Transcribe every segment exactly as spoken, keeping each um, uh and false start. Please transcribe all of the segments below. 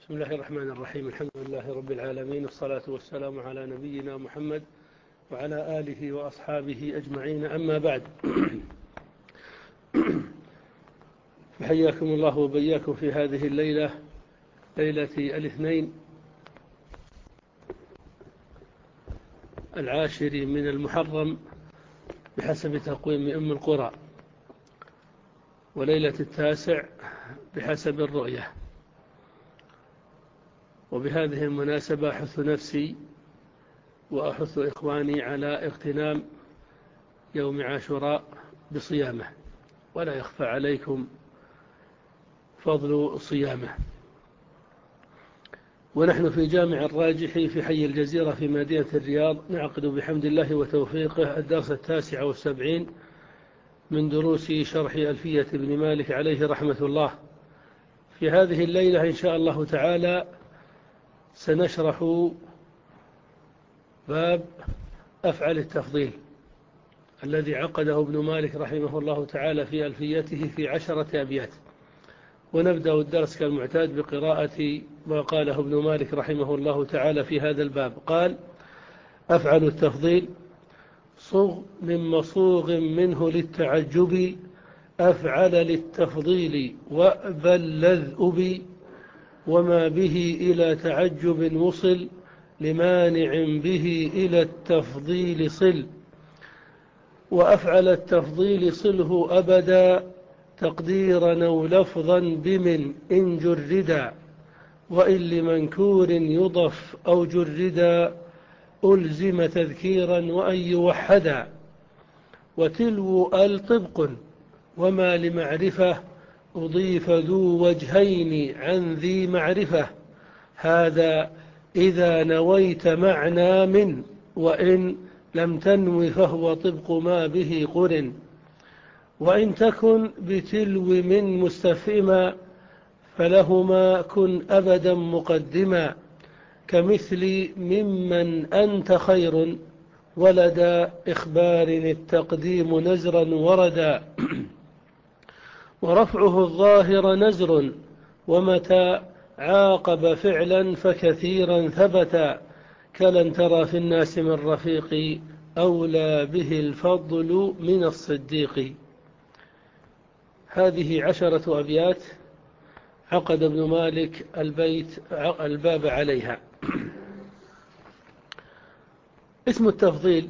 بسم الله الرحمن الرحيم. الحمد لله رب العالمين، والصلاة والسلام على نبينا محمد وعلى آله وأصحابه أجمعين، أما بعد. فحياكم الله وبياكم في هذه الليلة، ليلة الاثنين العاشر من المحرم بحسب تقويم أم القرى، وليلة التاسع بحسب الرؤية. وبهذه المناسبة أحث نفسي وأحث إخواني على اغتنام يوم عاشوراء بصيامه، ولا يخفى عليكم فضل صيامه. ونحن في جامع الراجح في حي الجزيرة في مدينة الرياض نعقد بحمد الله وتوفيقه الدرس التاسع والسبعين من دروس شرح ألفية ابن مالك عليه رحمة الله. في هذه الليلة إن شاء الله تعالى سنشرح باب أفعل التفضيل الذي عقده ابن مالك رحمه الله تعالى في ألفيته في عشرة أبيات. ونبدأ الدرس كالمعتاد بقراءة ما قاله ابن مالك رحمه الله تعالى في هذا الباب. قال: أفعل التفضيل صغ من مصوغ منه للتعجب، أفعل للتفضيل وأبل لذ أبي، وما به إلى تعجب وصل لمانع به إلى التفضيل صل، وأفعل التفضيل صله أبدا تقديرا أو لفظا بمن إن جردا، وإن لمنكور يضف أو جردا ألزم تذكيرا وأن يوحدا، وتلو ال طبق وما لمعرفة أضيف ذو وجهين عن ذي معرفة، هذا إذا نويت معنى من، وإن لم تنو فهو طبق ما به قرن، وإن تكن بتلو من مستفهما فلهما كن أبدا مقدما، كمثل ممن أنت خير ولدى إخبار التقديم نزرا وردا، ورفعه الظاهر نزر، ومتى عاقب فعلا فكثيرا ثبتا، كلن ترى في الناس من رفيق أولى به الفضل من الصديق. هذه عشرة أبيات عقد ابن مالك البيت الباب عليها. اسم التفضيل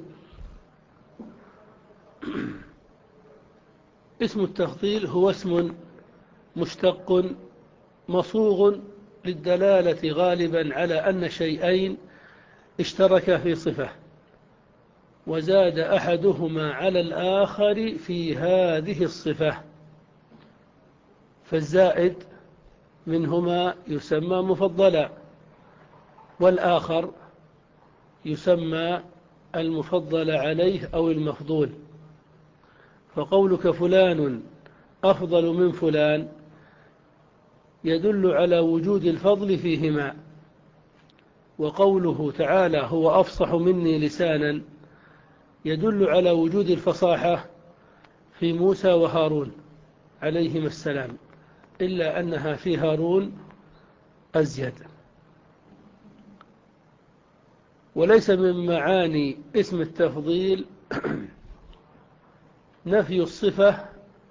اسم التفضيل هو اسم مشتق مصوغ للدلالة غالبا على أن شيئين اشتركا في صفة وزاد أحدهما على الآخر في هذه الصفة، فالزائد منهما يسمى مفضلا، والآخر يسمى المفضل عليه أو المفضول. فقولك فلان أفضل من فلان يدل على وجود الفضل فيهما، وقوله تعالى هو أفصح مني لسانا يدل على وجود الفصاحة في موسى وهارون عليهما السلام، إلا أنها في هارون أزيد. وليس من معاني اسم التفضيل نفي الصفة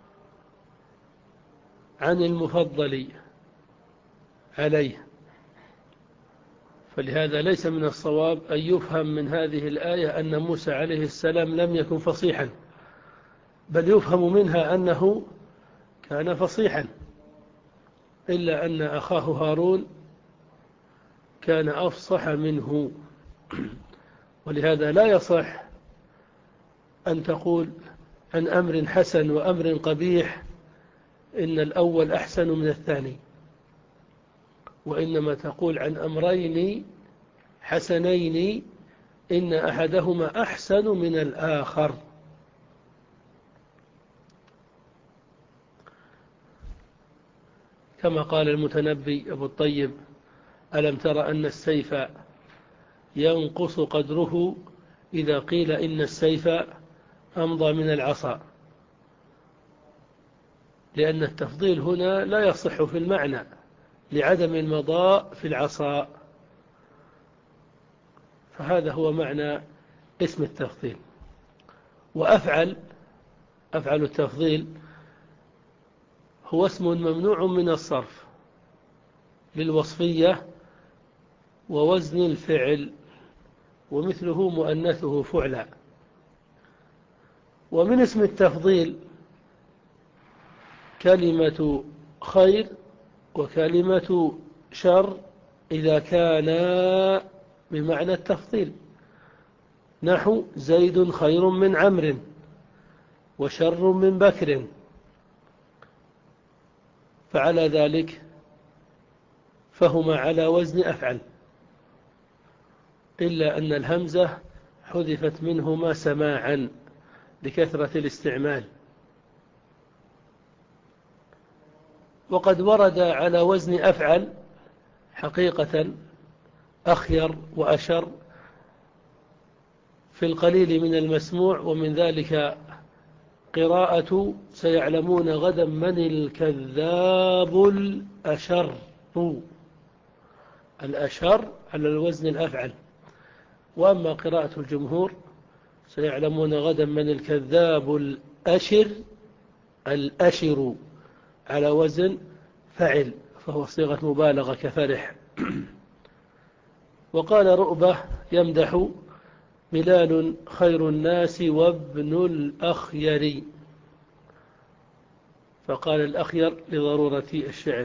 عن المفضل عليه، فلهذا ليس من الصواب أن يفهم من هذه الآية أن موسى عليه السلام لم يكن فصيحا، بل يفهم منها أنه كان فصيحا، إلا أن أخاه هارون كان أفصح منه. ولهذا لا يصح أن تقول عن أمر حسن وأمر قبيح إن الأول أحسن من الثاني، وإنما تقول عن أمرين حسنين إن أحدهما أحسن من الآخر. كما قال المتنبي أبو الطيب: ألم تر أن السيف ينقص قدره إذا قيل إن السيف أمضى من العصا، لأن التفضيل هنا لا يصح في المعنى، لعدم المضاء في العصا. فهذا هو معنى اسم التفضيل. وأفعل أفعل التفضيل هو اسم ممنوع من الصرف للوصفية ووزن الفعل، ومثله مؤنثه فعلا. ومن اسم التفضيل كلمة خير وكلمة شر إذا كانا بمعنى التفضيل، نحو زيد خير من عمرو وشر من بكر، فعلى ذلك فهما على وزن أفعل، إلا أن الهمزة حذفت منهما سماعا لكثرة الاستعمال. وقد ورد على وزن أفعل حقيقة أخير وأشر في القليل من المسموع، ومن ذلك قراءة سيعلمون غدا من الكذاب الأشر. الأشر على الوزن الأفعل. وأما قراءة الجمهور سيعلمون غدا من الكذاب الأشر الأشر على وزن فعل، فهو صيغة مبالغة كفرح. وقال رؤبة يمدح بلال خير الناس وابن الأخير، فقال الأخير لضرورة الشعر،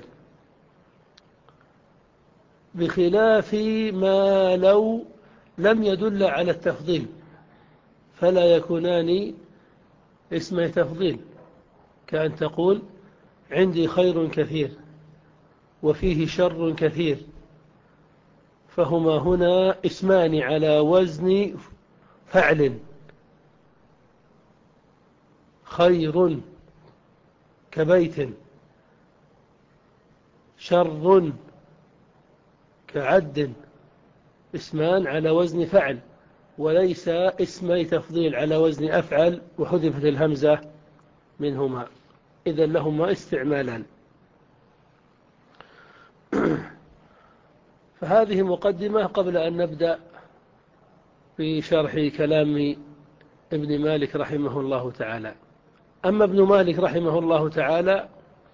بخلاف ما لو لم يدل على التفضيل فلا يكونان اسم تفضيل، كأن تقول عندي خير كثير وفيه شر كثير، فهما هنا اسمان على وزن فعل. خير كبيت، شر كعد، اسمان على وزن فعل وليس اسمي تفضيل على وزن أفعل وحذفت الهمزة منهما، إذن لهما استعمالان. فهذه مقدمة قبل أن نبدأ في شرح كلام ابن مالك رحمه الله تعالى. أما ابن مالك رحمه الله تعالى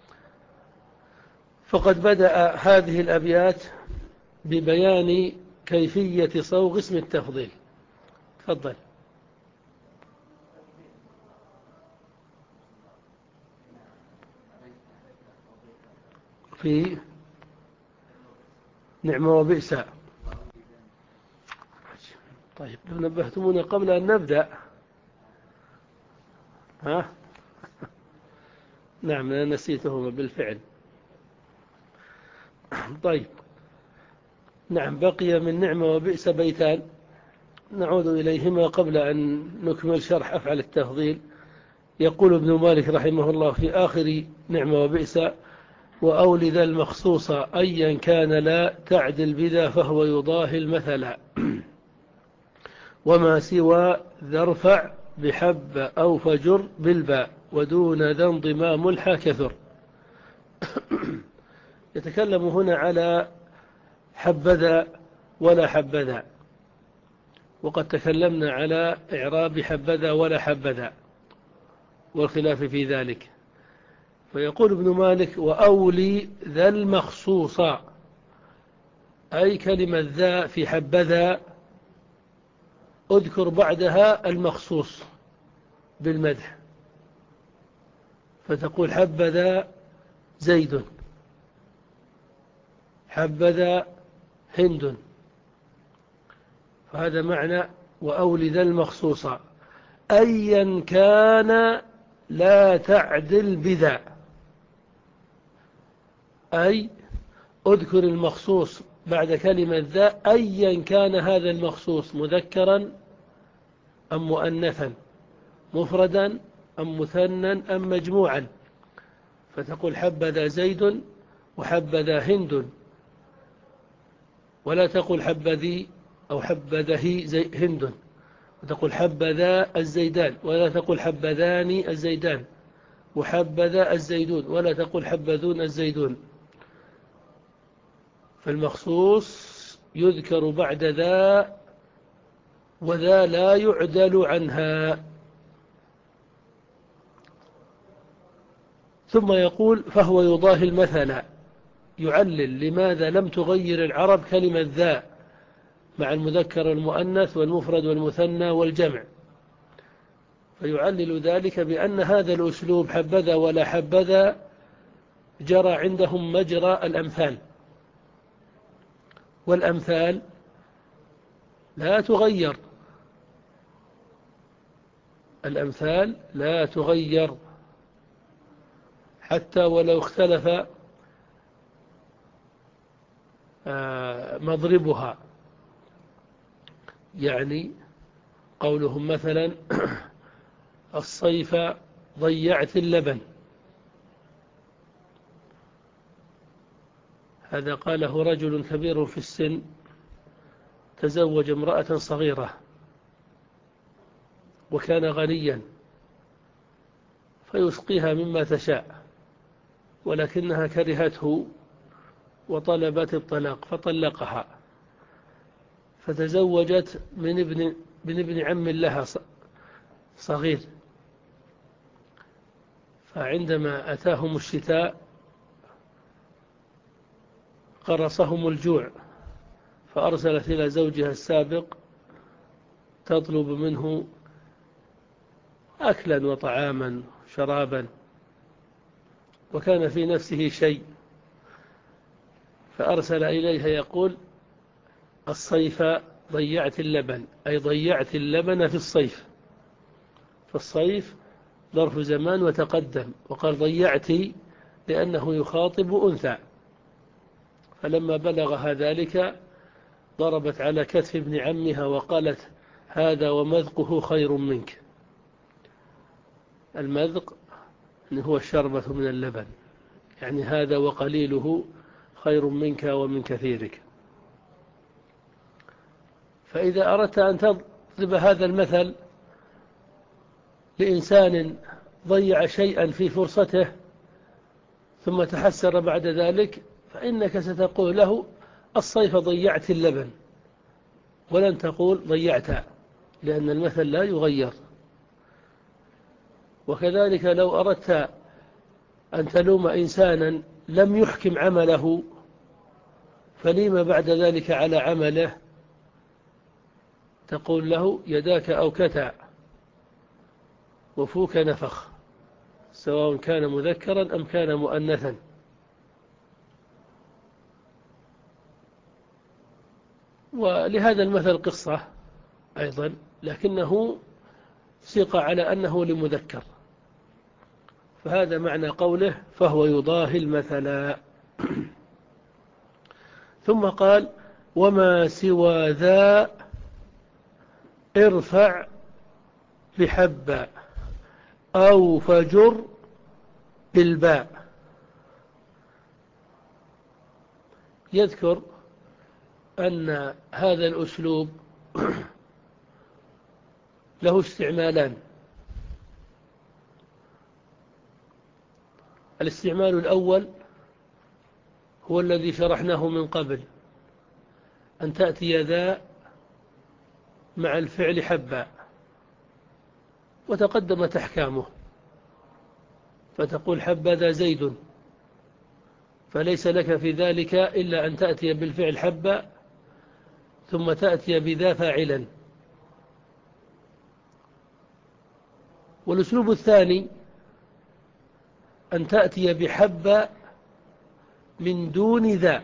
فقد بدأ هذه الأبيات ببيان كيفية صوغ اسم التفضيل. تفضل. في نعمة وبئس. طيب لو نبهتمونا قبل أن نبدأ. ها؟ نعم أنا نسيتهما بالفعل. طيب نعم، بقي من نعمة وبئس بيتان نعود إليهما قبل أن نكمل شرح أفعل التفضيل. يقول ابن مالك رحمه الله في آخر نعمة وبئس: وأول ذا المخصوص أيا كان لا تعدل بذا فهو يضاهي المثل، وما سوى ذا ارفع بحب أو فجر بالباء، ودون ذا انضمام الحا كثر. يتكلم هنا على حبذا ولا حبذا، وقد تكلمنا على إعراب حبذا ولا حبذا والخلاف في ذلك. فيقول ابن مالك: وأولي ذا المخصوص، أي كلمة ذا في حبذا أذكر بعدها المخصوص بالمدح، فتقول حبذا زيد، حبذا هند. فهذا معنى وأولي ذا المخصوص أيا كان لا تعدل بذا، أي أذكر المخصوص بعد كلمة ذا أيا كان هذا المخصوص مذكرا أم مؤنثا، مفردا أم مثنى أم مجموعا. فتقول حبذا زيد وحبذا هند، ولا تقول حبذي أو حبذه هند، وتقول حبذا الزيدان، ولا تقول حبذان الزيدان، وحبذا الزيدون، ولا تقول حبذون الزيدون. فالمخصوص يذكر بعد ذا، وذا لا يعدل عنها. ثم يقول فهو يضاهي المثل، يعلل لماذا لم تغير العرب كلمة ذا مع المذكر والمؤنث والمفرد والمثنى والجمع، فيعلل ذلك بأن هذا الأسلوب حبذا ولا حبذا جرى عندهم مجرى الأمثال، والأمثال لا تغير، الأمثال لا تغير حتى ولو اختلف مضربها. يعني قولهم مثلا الصيف ضيعت اللبن، هذا قاله رجل كبير في السن تزوج امرأة صغيرة وكان غنيا فيسقيها مما تشاء، ولكنها كرهته وطلبت الطلاق فطلقها، فتزوجت من ابن, من ابن عم لها صغير. فعندما أتاهم الشتاء قرصهم الجوع، فأرسلت إلى زوجها السابق تطلب منه أكلا وطعاما شرابا، وكان في نفسه شيء، فأرسل إليها يقول الصيف ضيعت اللبن، أي ضيعت اللبن في الصيف، فالصيف ظرف زمان وتقدم، وقال ضيعتي لأنه يخاطب أنثى. فلما بلغها ذلك ضربت على كتف ابن عمها وقالت هذا ومذقه خير منك. المذق هو الشربة من اللبن، يعني هذا وقليله خير منك ومن كثيرك. فإذا أردت أن تضرب هذا المثل لإنسان ضيع شيئا في فرصته ثم تحسر بعد ذلك، فإنك ستقول له الصيف ضيعت اللبن، ولن تقول ضيعت، لأن المثل لا يغير. وكذلك لو أردت أن تلوم إنسانا لم يحكم عمله فليم بعد ذلك على عمله، تقول له يداك أوكتا وفوك نفخ، سواء كان مذكرا أم كان مؤنثا. ولهذا المثل قصة أيضا، لكنه سيق على أنه لمذكر، فهذا معنى قوله فهو يضاهي المثل. ثم قال وما سوى ذا ارفع بحبة أو فجر بالباء. يذكر أن هذا الأسلوب له استعمالان. الاستعمال الأول هو الذي شرحناه من قبل، أن تأتي ذا مع الفعل حبا وتقدمت أحكامه، فتقول حبذا زيد، فليس لك في ذلك إلا أن تأتي بالفعل حبا ثم تأتي بذا فاعلا. والأسلوب الثاني أن تأتي بحب من دون ذا،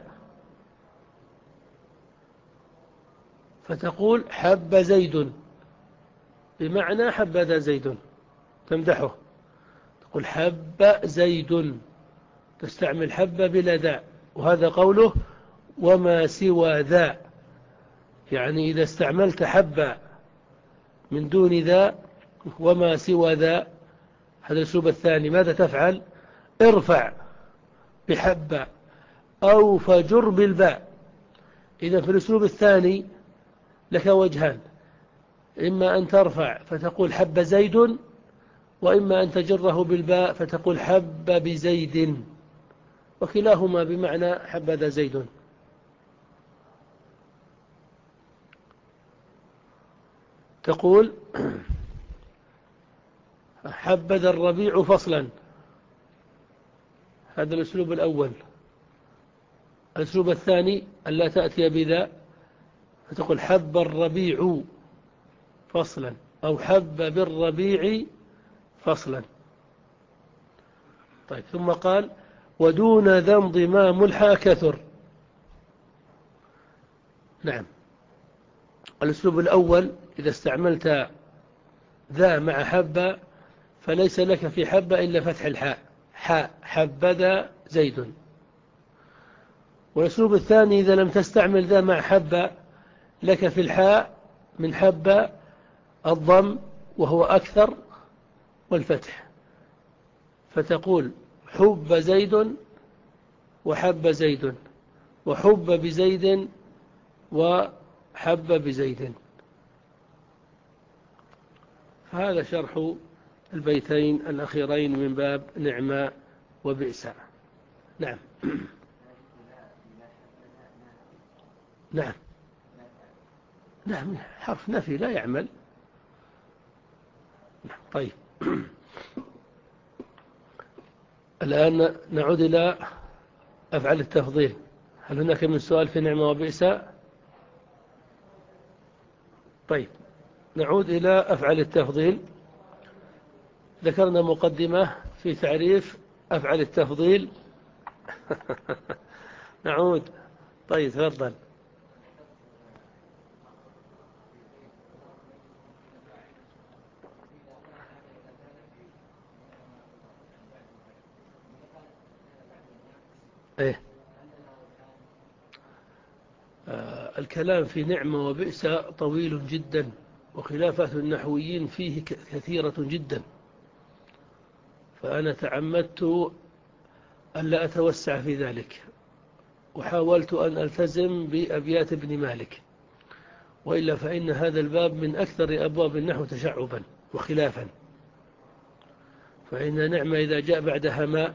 فتقول حب زيد، بمعنى حبذا زيد، تمدحه، تقول حب زيد، تستعمل حب بلا ذا. وهذا قوله وما سوى ذا، يعني إذا استعملت حب من دون ذا وما سوى ذا، هذا الأسلوب الثاني، ماذا تفعل؟ ارفع بحب أو فجر بالباء. إذا في الأسلوب الثاني لك وجهان، إما أن ترفع فتقول حب زيد، وإما أن تجره بالباء فتقول حب بزيد، وكلاهما بمعنى حبذا زيد. تقول حبذا الربيع فصلا، هذا الأسلوب الأول. الأسلوب الثاني ألا تأتي بذا، فتقول حب الربيع فصلا، أو حب بالربيع فصلا. طيب، ثم قال ودون ذا انضمام الحاء كثر. نعم، الأسلوب الأول إذا استعملت ذا مع حب فليس لك في حب إلا فتح الحاء، حاء حبذا زيد. والأسلوب الثاني إذا لم تستعمل ذا مع حب لك في الحاء من حب الضم وهو أكثر والفتح، فتقول حب زيد وحب زيد، وحب بزيد وحب بزيد. فهذا شرح البيتين الأخيرين من باب نعمة وبئس. نعم. نعم نعم حرف نفي لا يعمل. نعم. طيب، الآن نعود إلى أفعال التفضيل. هل هناك من سؤال في نعمة وبئس؟ طيب، نعود إلى أفعال التفضيل. ذكرنا مقدمة في تعريف أفعال التفضيل. نعود. طيب، تفضل. إيه؟ آه الكلام في نعمة وبئس طويل جدا، وخلافات النحويين فيه كثيرة جدا، فأنا تعمدت أن لا أتوسع في ذلك، وحاولت أن ألتزم بأبيات ابن مالك، وإلا فإن هذا الباب من أكثر أبواب النحو تشعبا وخلافا. فإن نعمة إذا جاء بعدها ما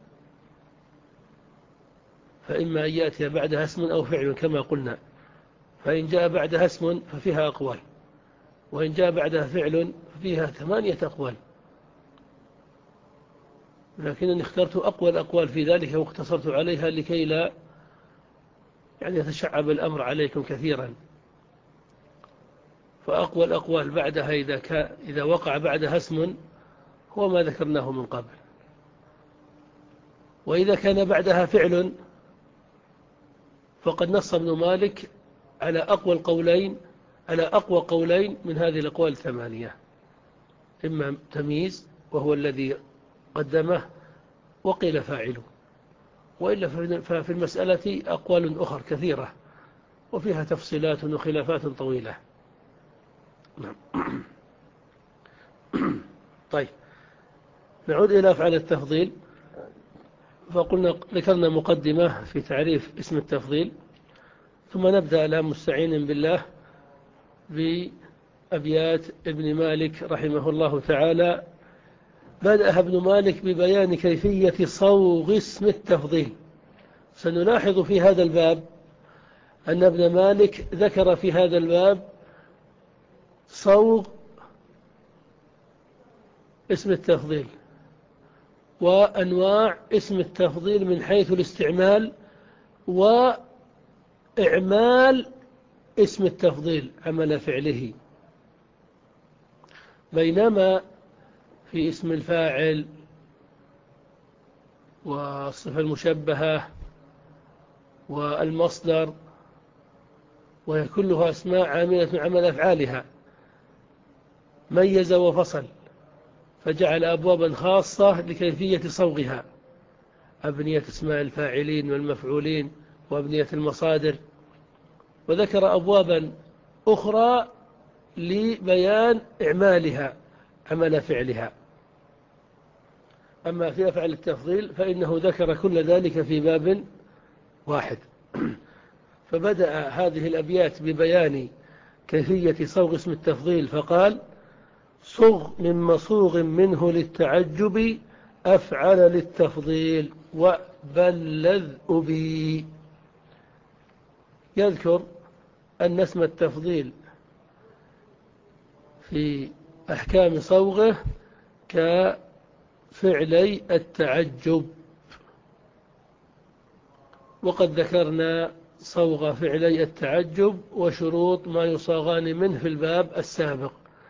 فإما أن يأتي بعدها اسم أو فعل كما قلنا، فإن جاء بعدها اسم ففيها أقوال، وإن جاء بعدها فعل ففيها ثمانية أقوال، لكنني اخترت أقوى الأقوال في ذلك واقتصرت عليها لكي لا يعني يتشعب الأمر عليكم كثيرا. فأقوى الأقوال بعدها إذا, كان إذا وقع بعدها اسم هو ما ذكرناه من قبل، وإذا كان بعدها فعل فقد نص ابن مالك على أقوى القولين على أقوى قولين من هذه الأقوال الثمانية، إما تمييز وهو الذي قدمه وقيل فاعله، وإلا ففي المسألة أقوال أخرى كثيرة وفيها تفصيلات وخلافات طويلة. طيب، نعود إلى أفعال التفضيل. فقلنا ذكرنا مقدمة في تعريف اسم التفضيل، ثم نبدأ الآن مستعين بالله بأبيات ابن مالك رحمه الله تعالى. بدأ ابن مالك ببيان كيفية صوغ اسم التفضيل. سنلاحظ في هذا الباب أن ابن مالك ذكر في هذا الباب صوغ اسم التفضيل وأنواع اسم التفضيل من حيث الاستعمال وإعمال اسم التفضيل عمل فعله، بينما في اسم الفاعل والصفة المشبهة والمصدر وهي كلها أسماء عاملة عمل أفعالها ميز وفصل، فجعل أبوابا خاصة لكيفية صوغها، أبنية اسماء الفاعلين والمفعولين وأبنية المصادر، وذكر أبوابا أخرى لبيان إعمالها عمل فعلها. أما في أفعال التفضيل فإنه ذكر كل ذلك في باب واحد. فبدأ هذه الأبيات ببيان كيفية صوغ اسم التفضيل، فقال صغ من مصوغ منه للتعجب أفعل للتفضيل وبلذ أبي. يذكر أن اسم التفضيل في أحكام صوغه كفعلي التعجب. وقد ذكرنا صوغ فعلي التعجب وشروط ما يصاغان منه في الباب السابق،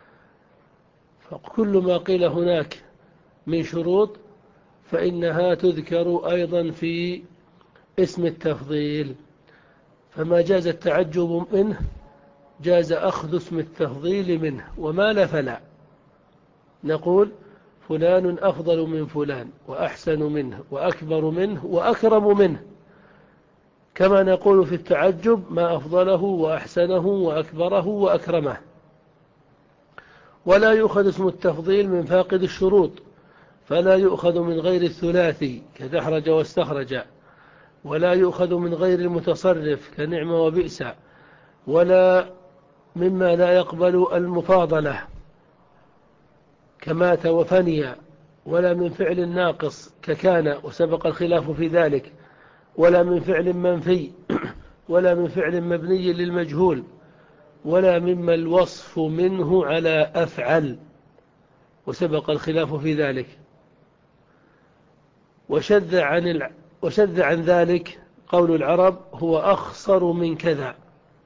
فكل ما قيل هناك من شروط فإنها تذكر أيضا في اسم التفضيل، فما جاز التعجب منه جاز أخذ اسم التفضيل منه، وما لا فلا. نقول فلان أفضل من فلان وأحسن منه وأكبر منه وأكرم منه، كما نقول في التعجب ما أفضله وأحسنه وأكبره وأكرمه. ولا يؤخذ اسم التفضيل من فاقد الشروط، فلا يؤخذ من غير الثلاثي كدحرج واستخرج، ولا يؤخذ من غير المتصرف كنعم وبئس، ولا مما لا يقبل المفاضلة كمات وفني، ولا من فعل ناقص ككان وسبق الخلاف في ذلك، ولا من فعل منفي، ولا من فعل مبني للمجهول، ولا مما الوصف منه على أفعل وسبق الخلاف في ذلك. وشذ عن, الع... وشذ عن ذلك قول العرب هو أخصر من كذا،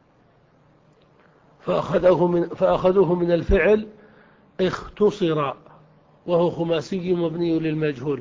فأخذوه من, فأخذوه من الفعل اختصر، وهو خماسي مبني للمجهول.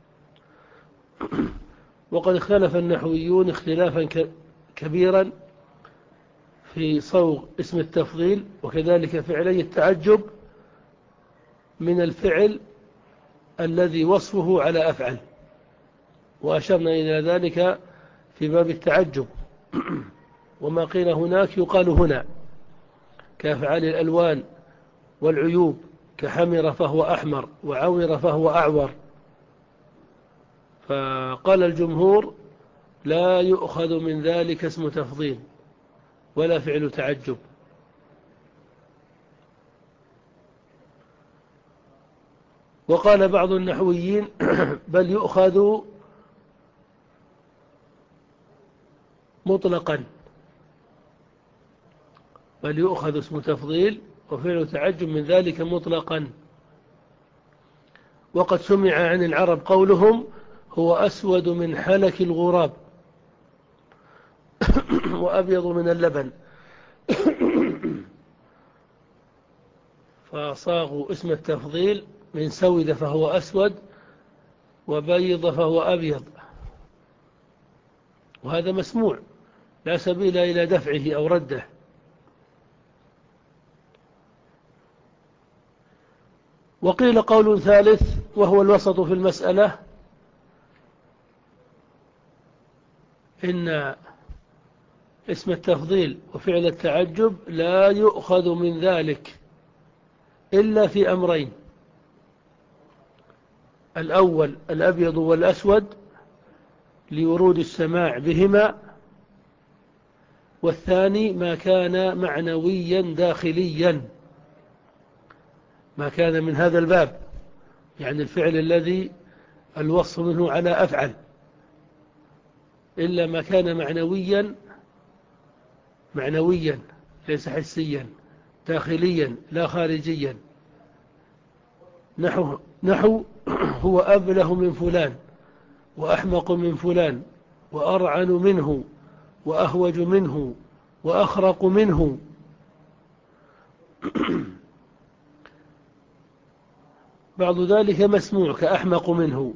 وقد اختلف النحويون اختلافا كبيرا في صوغ اسم التفضيل، وكذلك فعلي التعجب من الفعل الذي وصفه على أفعل، وأشرنا إلى ذلك في باب التعجب. وما قيل هناك يقال هنا كأفعال الألوان والعيوب، كحمر فهو أحمر وعور فهو أعور. فقال الجمهور لا يؤخذ من ذلك اسم تفضيل ولا فعل تعجب. وقال بعض النحويين بل يؤخذ مطلقا، بل يؤخذ اسم تفضيل وفعل تعجب من ذلك مطلقا. وقد سمع عن العرب قولهم هو أسود من حلك الغراب وأبيض من اللبن، فصاغوا اسم التفضيل من سود فهو أسود وبيض فهو أبيض، وهذا مسموع لا سبيل إلى دفعه أو رده. وقيل قول ثالث وهو الوسط في المسألة، إن اسم التفضيل وفعل التعجب لا يؤخذ من ذلك إلا في أمرين: الأول الأبيض والأسود لورود السماع بهما، والثاني ما كان معنويا داخليا، ما كان من هذا الباب، يعني الفعل الذي الوصف منه على أفعل، إلا ما كان معنويا معنويا ليس حسيا داخليا لا خارجيا، نحو, نحو هو أبله من فلان وأحمق من فلان وأرعن منه وأهوج منه وأخرق منه. بعض ذلك مسموع كأحمق منه.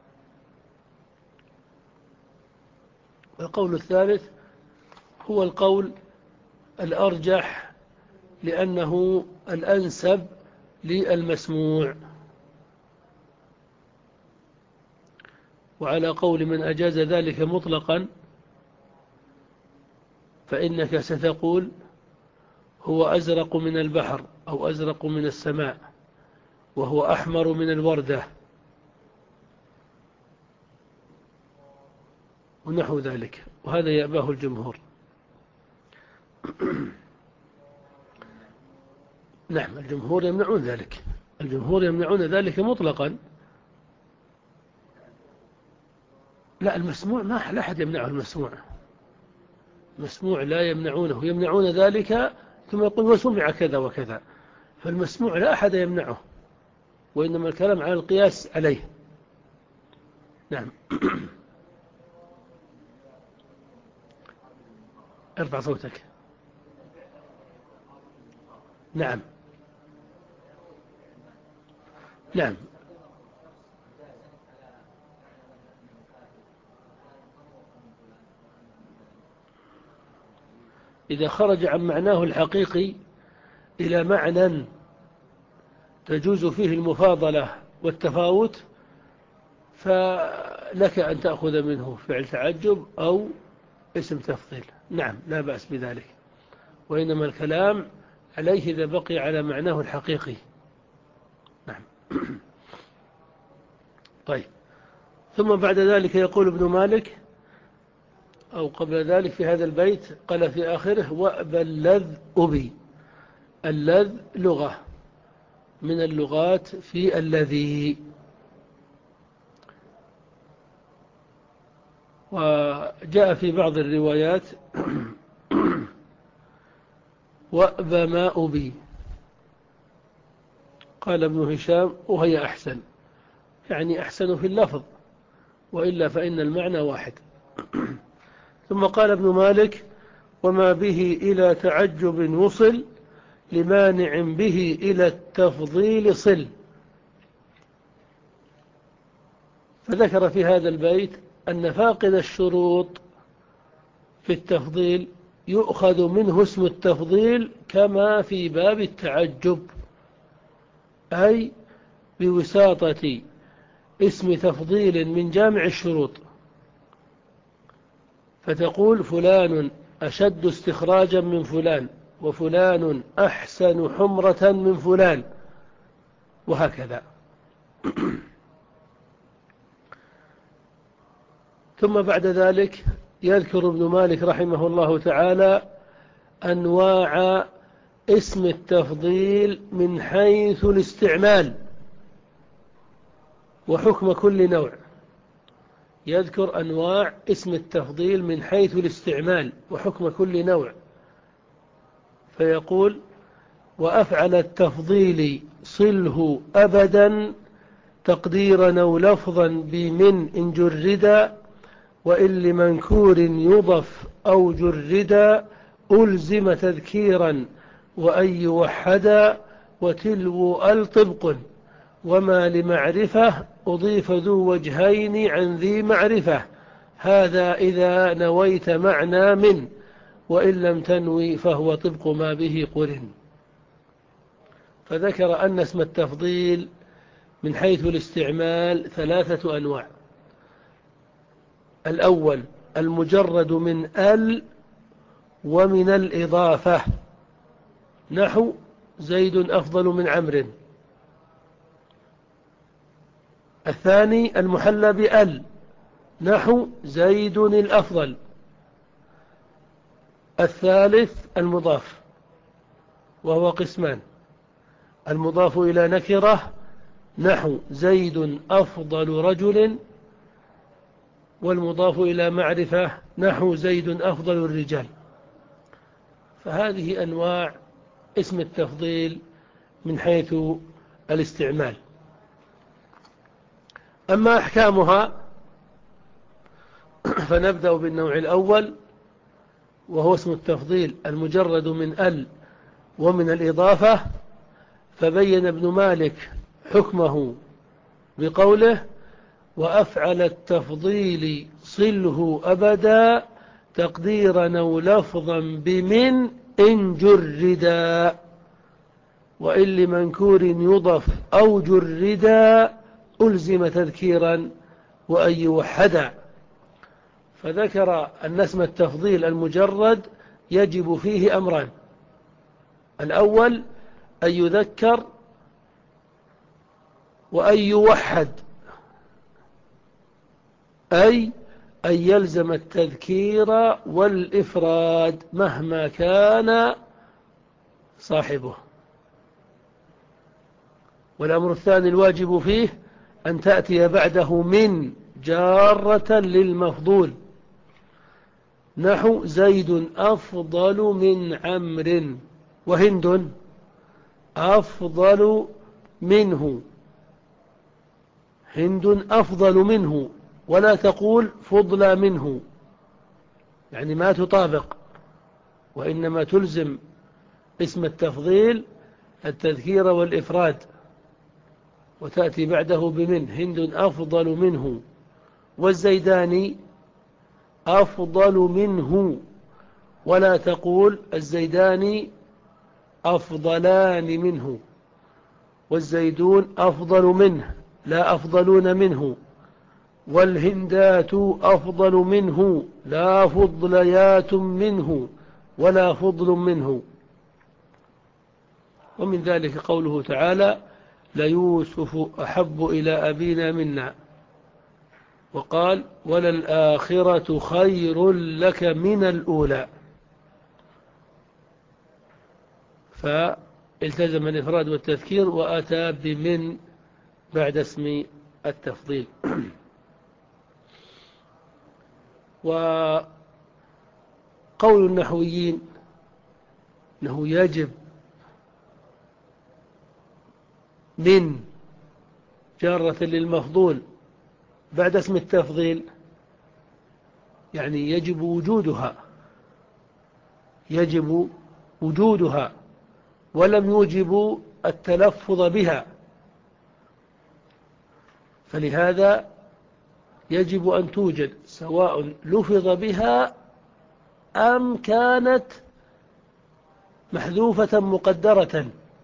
القول الثالث هو القول الأرجح لأنه الأنسب للمسموع، وعلى قول من أجاز ذلك مطلقا فإنك ستقول هو أزرق من البحر أو أزرق من السماء وهو أحمر من الوردة ونحو ذلك، وهذا يأباه الجمهور. نعم الجمهور يمنعون ذلك، الجمهور يمنعون ذلك مطلقا. لا المسموع ما لا أحد يمنعه، المسموع مسموع لا يمنعونه، يمنعون ذلك ثم يقول وسمع كذا وكذا، فالمسموع لا أحد يمنعه، وإنما الكلام على القياس عليه. نعم. ارفع صوتك. نعم نعم. إذا خرج عن معناه الحقيقي إلى معنى تجوز فيه المفاضلة والتفاوت، فلك أن تأخذ منه فعل تعجب أو اسم تفضيل. نعم، لا بأس بذلك، وإنما الكلام عليه إذا بقي على معناه الحقيقي. نعم. طيب، ثم بعد ذلك يقول ابن مالك، أو قبل ذلك في هذا البيت قال في آخره: وأبى اللذ أبي. اللذ لغة من اللغات في الذي، وجاء في بعض الروايات وأبى ما أبي. قال ابن هشام: وهي أحسن، يعني أحسن في اللفظ، وإلا فإن المعنى واحد. ثم قال ابن مالك: وما به إلى تعجب وصل، لمانع به إلى التفضيل صل. فذكر في هذا البيت أن فاقد الشروط في التفضيل يؤخذ منه اسم التفضيل كما في باب التعجب، أي بوساطة اسم تفضيل من جامع الشروط، فتقول: فلان أشد استخراجا من فلان، وفلان أحسن حمرة من فلان، وهكذا. ثم بعد ذلك يذكر ابن مالك رحمه الله تعالى أنواع اسم التفضيل من حيث الاستعمال وحكم كل نوع. يذكر أنواع اسم التفضيل من حيث الاستعمال وحكم كل نوع، فيقول: وأفعل التفضيل صله أبدا، تقديرا أو لفظا بمن إن جردا، وإن لمنكور يضف أو جردا، ألزم تذكيرا وأن يوحدا، وتلو الطبق، وما لمعرفة أضيف ذو وجهين عن ذي معرفة، هذا إذا نويت معنى من، وإن لم تنوي فهو طبق ما به قرن. فذكر أن اسم التفضيل من حيث الاستعمال ثلاثة أنواع. الأول المجرد من ال ومن الإضافة، نحو زيد أفضل من عمرو. الثاني المحلى بأل، نحو زيد الأفضل. الثالث المضاف، وهو قسمان: المضاف إلى نكرة، نحو زيد أفضل رجل، والمضاف إلى معرفة، نحو زيد أفضل الرجال. فهذه أنواع اسم التفضيل من حيث الاستعمال. أما أحكامها فنبدأ بالنوع الأول، وهو اسم التفضيل المجرد من ال ومن الإضافة. فبين ابن مالك حكمه بقوله: وأفعل التفضيل صله أبدا، تقديرا أو لفظا بمن إن جردا، وإن لمنكور يضف أو جردا، ألزم تذكيرا وأن يوحدا. فذكر أن اسم التفضيل المجرد يجب فيه أمران: الأول أن يذكر وأن يوحد، أي أن يلزم التذكير والإفراد مهما كان صاحبه. والأمر الثاني الواجب فيه أن تأتي بعده من جارة للمفضول، نحو زيد أفضل من عمرو، وهند أفضل منه. هند أفضل منه، ولا تقول فضل منه، يعني ما تطابق، وإنما تلزم اسم التفضيل التذكير والإفراد، وتأتي بعده بمن. هند أفضل منه، والزيداني أفضل منه، ولا تقول الزيداني أفضلان منه، والزيدون أفضل منه لا أفضلون منه، والهندات أفضل منه لا فضليات منه ولا فضل منه. ومن ذلك قوله تعالى: ليوسف أحب إلى أبينا منا، وقال: وللآخرة خير لك من الأولى. فالتزم الإفراد والتذكير وأتى بمن بعد اسم التفضيل. وقول النحويين أنه يجب من جارة للمفضول بعد اسم التفضيل، يعني يجب وجودها، يجب وجودها، ولم يوجب التلفظ بها، فلهذا يجب أن توجد سواء لفظ بها أم كانت محذوفة مقدرة.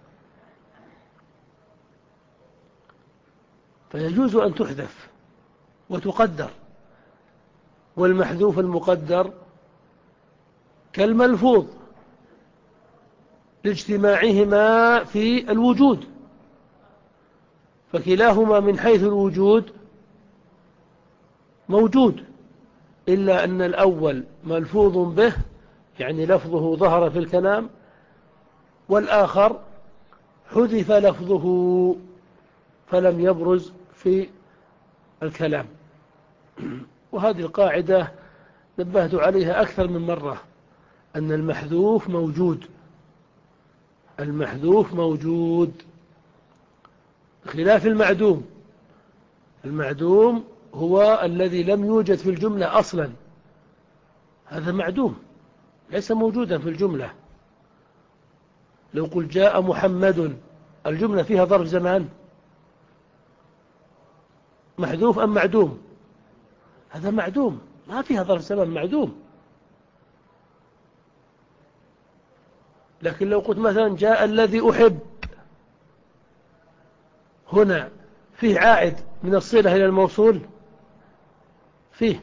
فيجوز أن تحذف وتقدر، والمحذوف المقدر كالملفوظ لاجتماعهما في الوجود، فكلاهما من حيث الوجود موجود، إلا أن الأول ملفوظ به، يعني لفظه ظهر في الكلام، والآخر حذف لفظه فلم يبرز في الكلام. وهذه القاعدة نبهت عليها أكثر من مرة، أن المحذوف موجود، المحذوف موجود خلاف المعدوم. المعدوم هو الذي لم يوجد في الجملة أصلا، هذا معدوم ليس موجودا في الجملة. لو قل جاء محمد، الجملة فيها ظرف زمان محذوف أم معدوم؟ هذا معدوم، ما فيها ظرف زمان، معدوم. لكن لو قلت مثلا جاء الذي أحب، هنا فيه عائد من الصلة إلى الموصول فيه،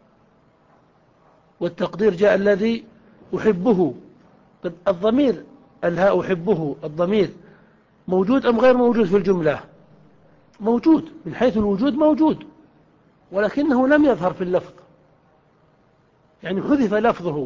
والتقدير جاء الذي أحبه. الضمير الهاء أحبه، الضمير موجود أم غير موجود في الجملة؟ موجود، من حيث الوجود موجود، ولكنه لم يظهر في اللفظ، يعني حذف لفظه.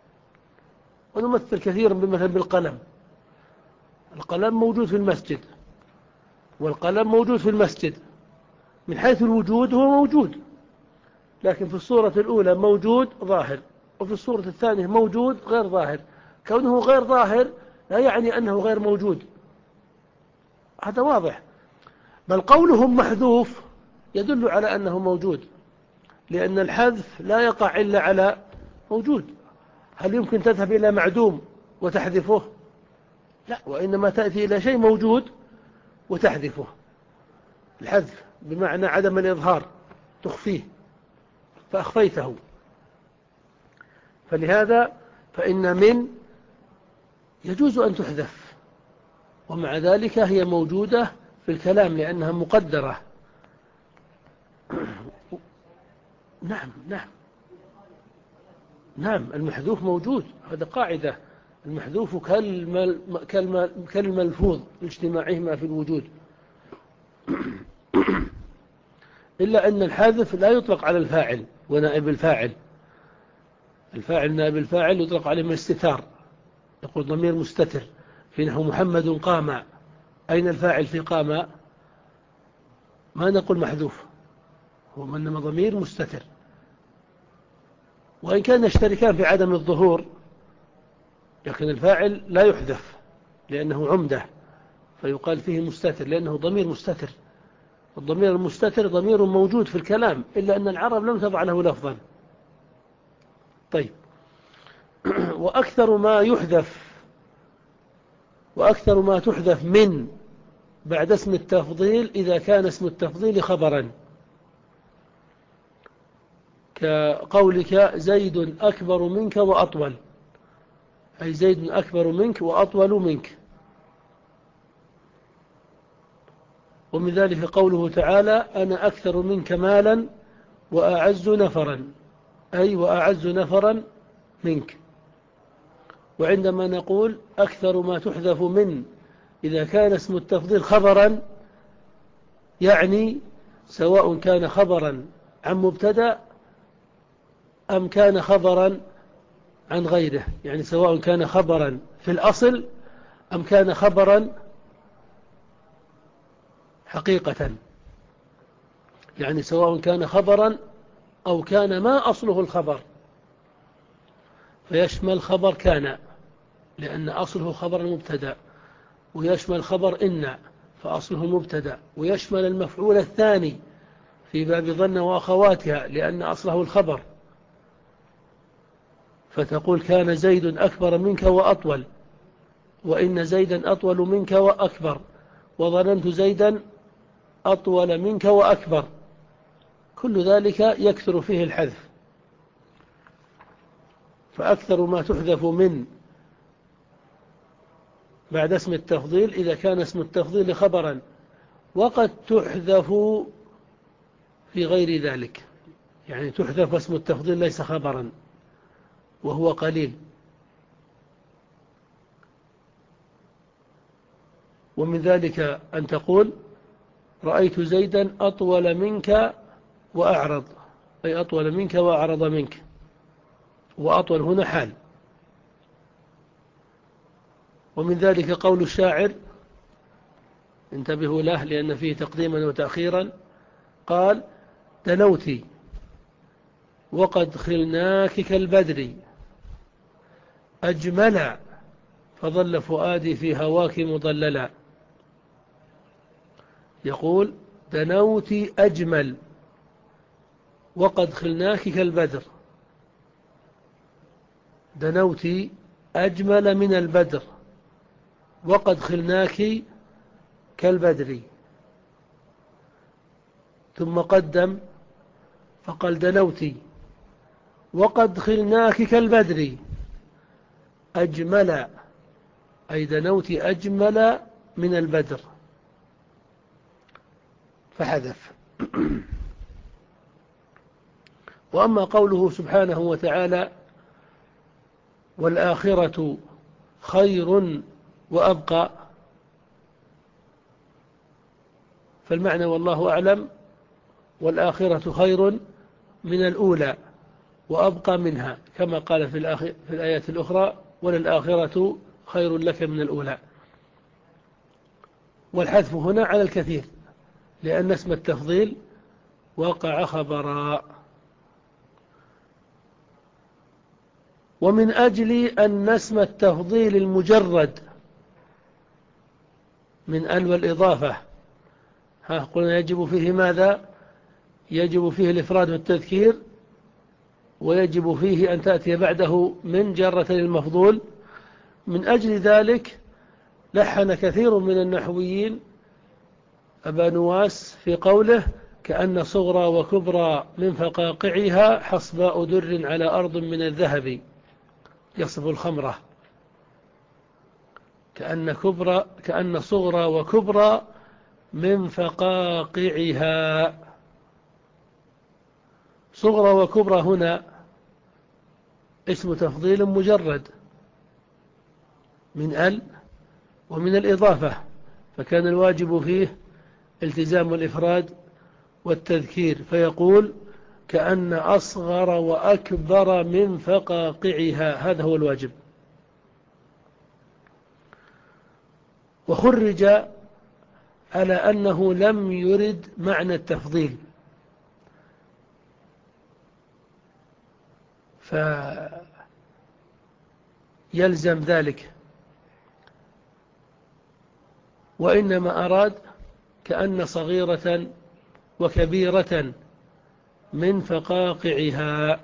ونمثل كثيرا بمثل بالقلم. القلم موجود في المسجد، والقلم موجود في المسجد، من حيث الوجود هو موجود، لكن في الصورة الأولى موجود ظاهر، وفي الصورة الثانية موجود غير ظاهر. كونه غير ظاهر لا يعني أنه غير موجود، هذا واضح. بل قولهم محذوف يدل على أنه موجود، لأن الحذف لا يقع إلا على موجود. هل يمكن تذهب إلى معدوم وتحذفه؟ لا، وإنما تأتي إلى شيء موجود وتحذفه. الحذف بمعنى عدم الإظهار، تخفيه فأخفيته. فلهذا فإن من يجوز أن تحذف، ومع ذلك هي موجودة في الكلام لأنها مقدرة. نعم نعم نعم المحذوف موجود، هذا قاعدة. المحذوف كالملفوظ لاجتماعهما في الوجود، إلا أن الحذف لا يطلق على الفاعل ونائب الفاعل. الفاعل نائب الفاعل يطلق عليه من الاستتار، يقول ضمير مستتر في نحو محمد قام، أين الفاعل في قام؟ ما نقول محذوف، هو إنما ضمير مستتر. وإن كان يشتركان في عدم الظهور، لكن الفاعل لا يحذف لأنه عمدة، فيقال فيه مستتر لأنه ضمير مستتر. الضمير المستتر ضمير موجود في الكلام إلا أن العرب لم تضع له لفظا. طيب. وأكثر ما يحذف وأكثر ما تحذف من بعد اسم التفضيل إذا كان اسم التفضيل خبرا، كقولك زيد أكبر منك وأطول، أي زيد أكبر منك وأطول منك. ومن ذلك قوله تعالى أنا أكثر منك مالا وأعز نفرا، أي وأعز نفرا منك. وعندما نقول أكثر ما تحذف من إذا كان اسم التفضيل خبرا، يعني سواء كان خبرا عن مبتدأ أم كان خبرا عن غيره، يعني سواء كان خبرا في الأصل أم كان خبرا حقيقة، يعني سواء كان خبرا أو كان ما أصله الخبر، فيشمل خبر كان لأن أصله خبر المبتدأ، ويشمل خبر إن فأصله المبتدأ، ويشمل المفعول الثاني في باب ظن وأخواتها لأن أصله الخبر، فتقول كان زيد أكبر منك وأطول، وإن زيدا أطول منك وأكبر، وظننت زيدا أطول منك وأكبر. كل ذلك يكثر فيه الحذف. فأكثر ما تحذف من بعد اسم التفضيل إذا كان اسم التفضيل خبرا، وقد تحذف في غير ذلك، يعني تحذف اسم التفضيل ليس خبرا وهو قليل. ومن ذلك أن تقول رأيت زيدا أطول منك وأعرض، أي أطول منك وأعرض منك، وأطول هنا حال. ومن ذلك قول الشاعر، انتبهوا له لأن فيه تقديما وتأخيرا، قال دنوتي وقد خلناك كالبدر أجمل فظل فؤادي في هواك مضللا. يقول دنوتي أجمل وقد خلناك كالبدر، دنوتي أجمل من البدر وقد خلناك كالبدر. ثم قدم فقال دنوتي وقد خلناك كالبدر أجمل، أي دنوتي أجمل من البدر، فحذف. وأما قوله سبحانه وتعالى والآخرة خير وأبقى، فالمعنى والله أعلم والآخرة خير من الأولى وأبقى منها، كما قال في, في الآيات الأخرى وللآخرة خير لك من الأولى. والحذف هنا على الكثير لأن اسم التفضيل وقع خبرا. ومن أجل أن اسم التفضيل المجرد من ال والإضافة، ها قلنا يجب فيه ماذا؟ يجب فيه الإفراد والتذكير، ويجب فيه أن تأتي بعده من جرة للمفضول. من أجل ذلك لحن كثير من النحويين أبا نواس في قوله كأن صغرى وكبرى من فقاقعها حصباء در على أرض من الذهب، يصف الخمرة. كأن كبرى كأن صغرى وكبرى من فقاقعها. صغرى وكبرى هنا اسم تفضيل مجرد من ال ومن الإضافة، فكان الواجب فيه التزام الإفراد والتذكير، فيقول كأن أصغر وأكبر من فقاقعها، هذا هو الواجب. وخرج على أنه لم يرد معنى التفضيل، فيلزم ذلك وإنما أراد كأن صغيرة وكبيرة من فقاقعها.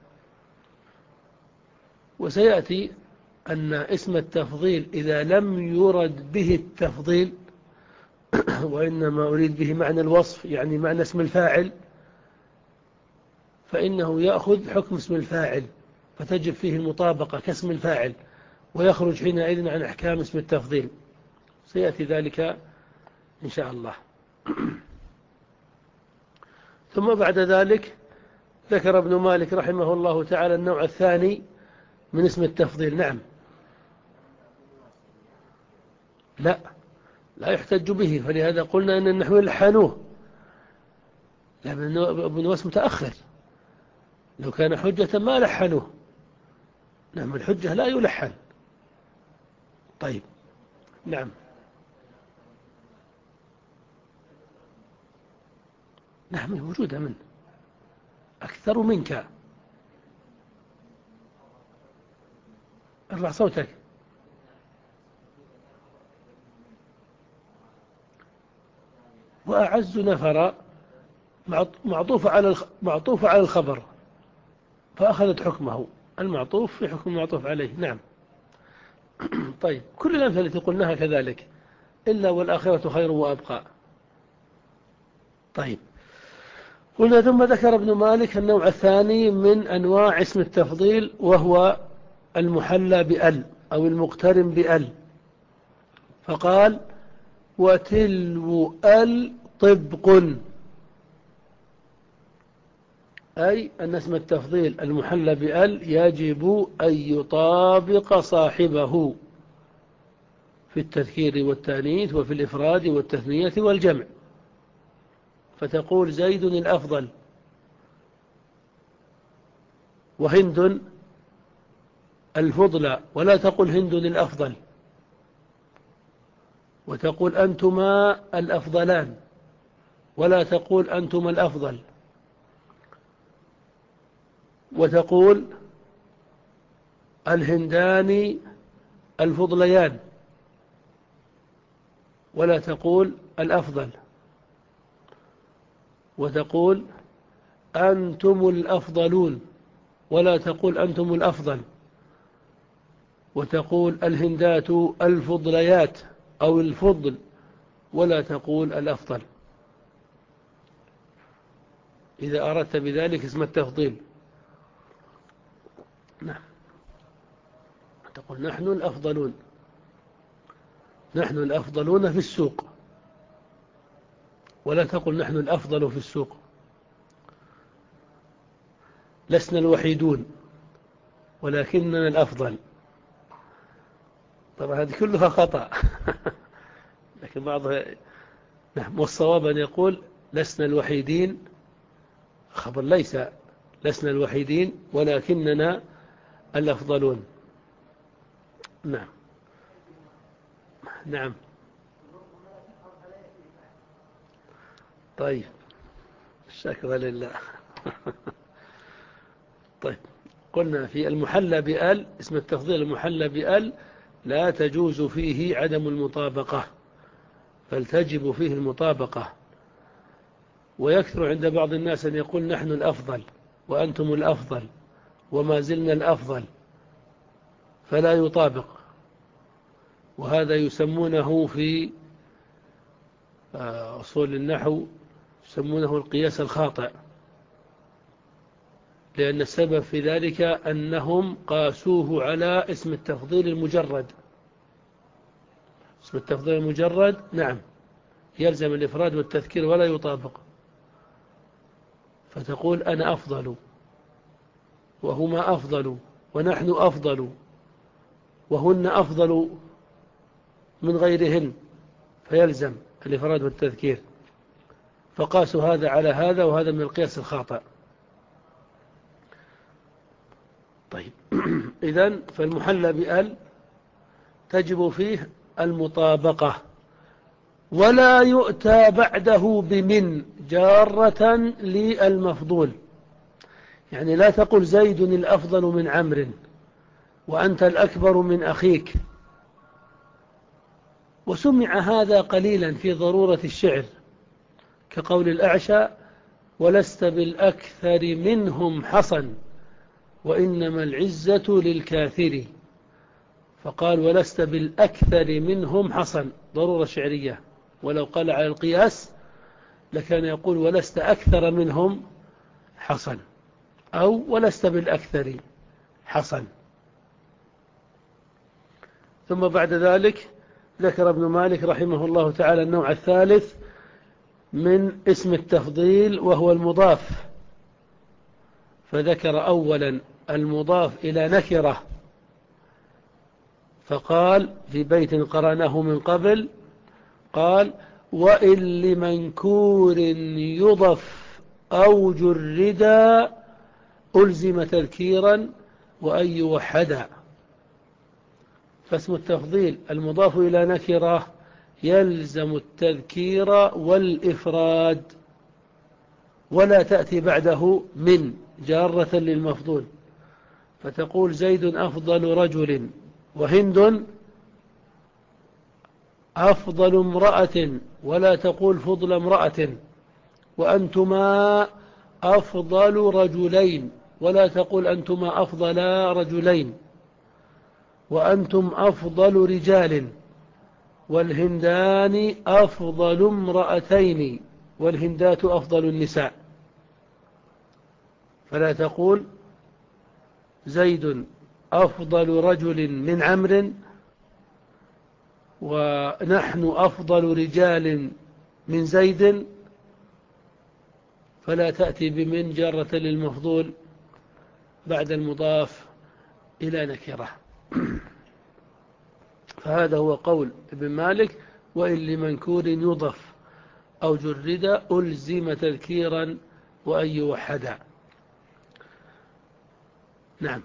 وسيأتي أن اسم التفضيل إذا لم يرد به التفضيل وإنما أريد به معنى الوصف، يعني معنى اسم الفاعل، فإنه يأخذ حكم اسم الفاعل فتجب فيه المطابقة كاسم الفاعل، ويخرج حينئذ عن أحكام اسم التفضيل. سيأتي ذلك إن شاء الله. ثم بعد ذلك ذكر ابن مالك رحمه الله تعالى النوع الثاني من اسم التفضيل. نعم. لا لا يحتج به، فلهذا قلنا أن النحو لحنوه، لأن ابن واس متأخر، لو كان حجة ما لحنوه. نعم، الحجة لا يلحن. طيب. نعم. نعم موجودة منه أكثر منك. ارفع صوتك. وأعز نفر معطوف على معطوف على الخبر، فأخذت حكمه المعطوف في حكم المعطوف عليه. نعم. طيب، كل الأمثلة التي قلناها كذلك، إلا والآخرة خير وأبقى. طيب، قلنا ثم ذكر ابن مالك النوع الثاني من أنواع اسم التفضيل، وهو المحلى بأل أو المقترن بأل، فقال: وتلو أل طبق، أي أن اسم التفضيل المحلى بأل يجب أن يطابق صاحبه في التذكير والتانيث وفي الإفراد والتثنية والجمع. فتقول زيد الأفضل، وهند الفضلى، ولا تقول هند الأفضل. وتقول أنتما الأفضلان، ولا تقول أنتما الأفضل. وتقول الهندان الفضليان، ولا تقول الأفضل. وتقول أنتم الأفضلون، ولا تقول أنتم الأفضل. وتقول الهندات الفضليات أو الفضل، ولا تقول الأفضل، إذا أردت بذلك اسم التفضيل. نعم. تقول نحن الأفضلون، نحن الأفضلون في السوق، ولا تقل نحن الأفضل في السوق. لسنا الوحيدون، ولكننا الأفضل. طبعا هذه كلها خطأ. لكن بعضها نعم. والصواب أن يقول لسنا الوحيدين، خبر ليس، لسنا الوحيدين ولكننا الأفضلون. نعم. نعم. طيب، الشكر لله. طيب، قلنا في المحلى بأل، اسم التفضيل المحلى بأل لا تجوز فيه عدم المطابقة، بل تجب فيه المطابقة. ويكثر عند بعض الناس أن يقول نحن الأفضل وأنتم الأفضل وما زلنا الأفضل، فلا يطابق. وهذا يسمونه في أصول النحو يسمونه القياس الخاطئ، لأن السبب في ذلك أنهم قاسوه على اسم التفضيل المجرد. اسم التفضيل المجرد نعم يلزم الإفراد والتذكير ولا يطابق. فتقول أنا أفضل، وهما أفضل، ونحن أفضل، وهن أفضل من غيرهن، فيلزم الإفراد والتذكير. فقاسوا هذا على هذا، وهذا من القياس الخاطئ. طيب. إذن فالمحلى بأل تجب فيه المطابقة، ولا يؤتى بعده بمن جارة للمفضول. يعني لا تقل زيد الأفضل من عمرو وأنت الأكبر من أخيك، وسمع هذا قليلا في ضرورة الشعر، كقول الأعشى: ولست بالأكثر منهم حصن وإنما العزة للكاثر. فقال: ولست بالأكثر منهم حصن، ضرورة شعرية. ولو قال على القياس لكان يقول: ولست أكثر منهم حصن، أو ولست بالأكثر حصن. ثم بعد ذلك ذكر ابن مالك رحمه الله تعالى النوع الثالث من اسم التفضيل، وهو المضاف. فذكر أولا المضاف إلى نكرة، فقال في بيت قرأناه من قبل، قال: وإن لمنكور يضف أو جردا ألزم تذكيرا وأن يوحدا. فاسم التفضيل المضاف إلى نكرة يلزم التذكير والإفراد، ولا تأتي بعده من جارة للمفضول، فتقول: زيد أفضل رجل، وهند أفضل امرأة، ولا تقول فضل امرأة. وأنتما أفضل رجلين، ولا تقول أنتما أفضل رجلين. وأنتم أفضل رجال، والهندان أفضل امرأتين، والهندات أفضل النساء. فلا تقول زيد أفضل رجل من عمرو، ونحن أفضل رجال من زيد، فلا تأتي بمن جارة للمفضول بعد المضاف إلى نكرة. فهذا هو قول ابن مالك: وإن لمنكور يضف أو جرد ألزم تذكيرا وأن يوحدا. نعم.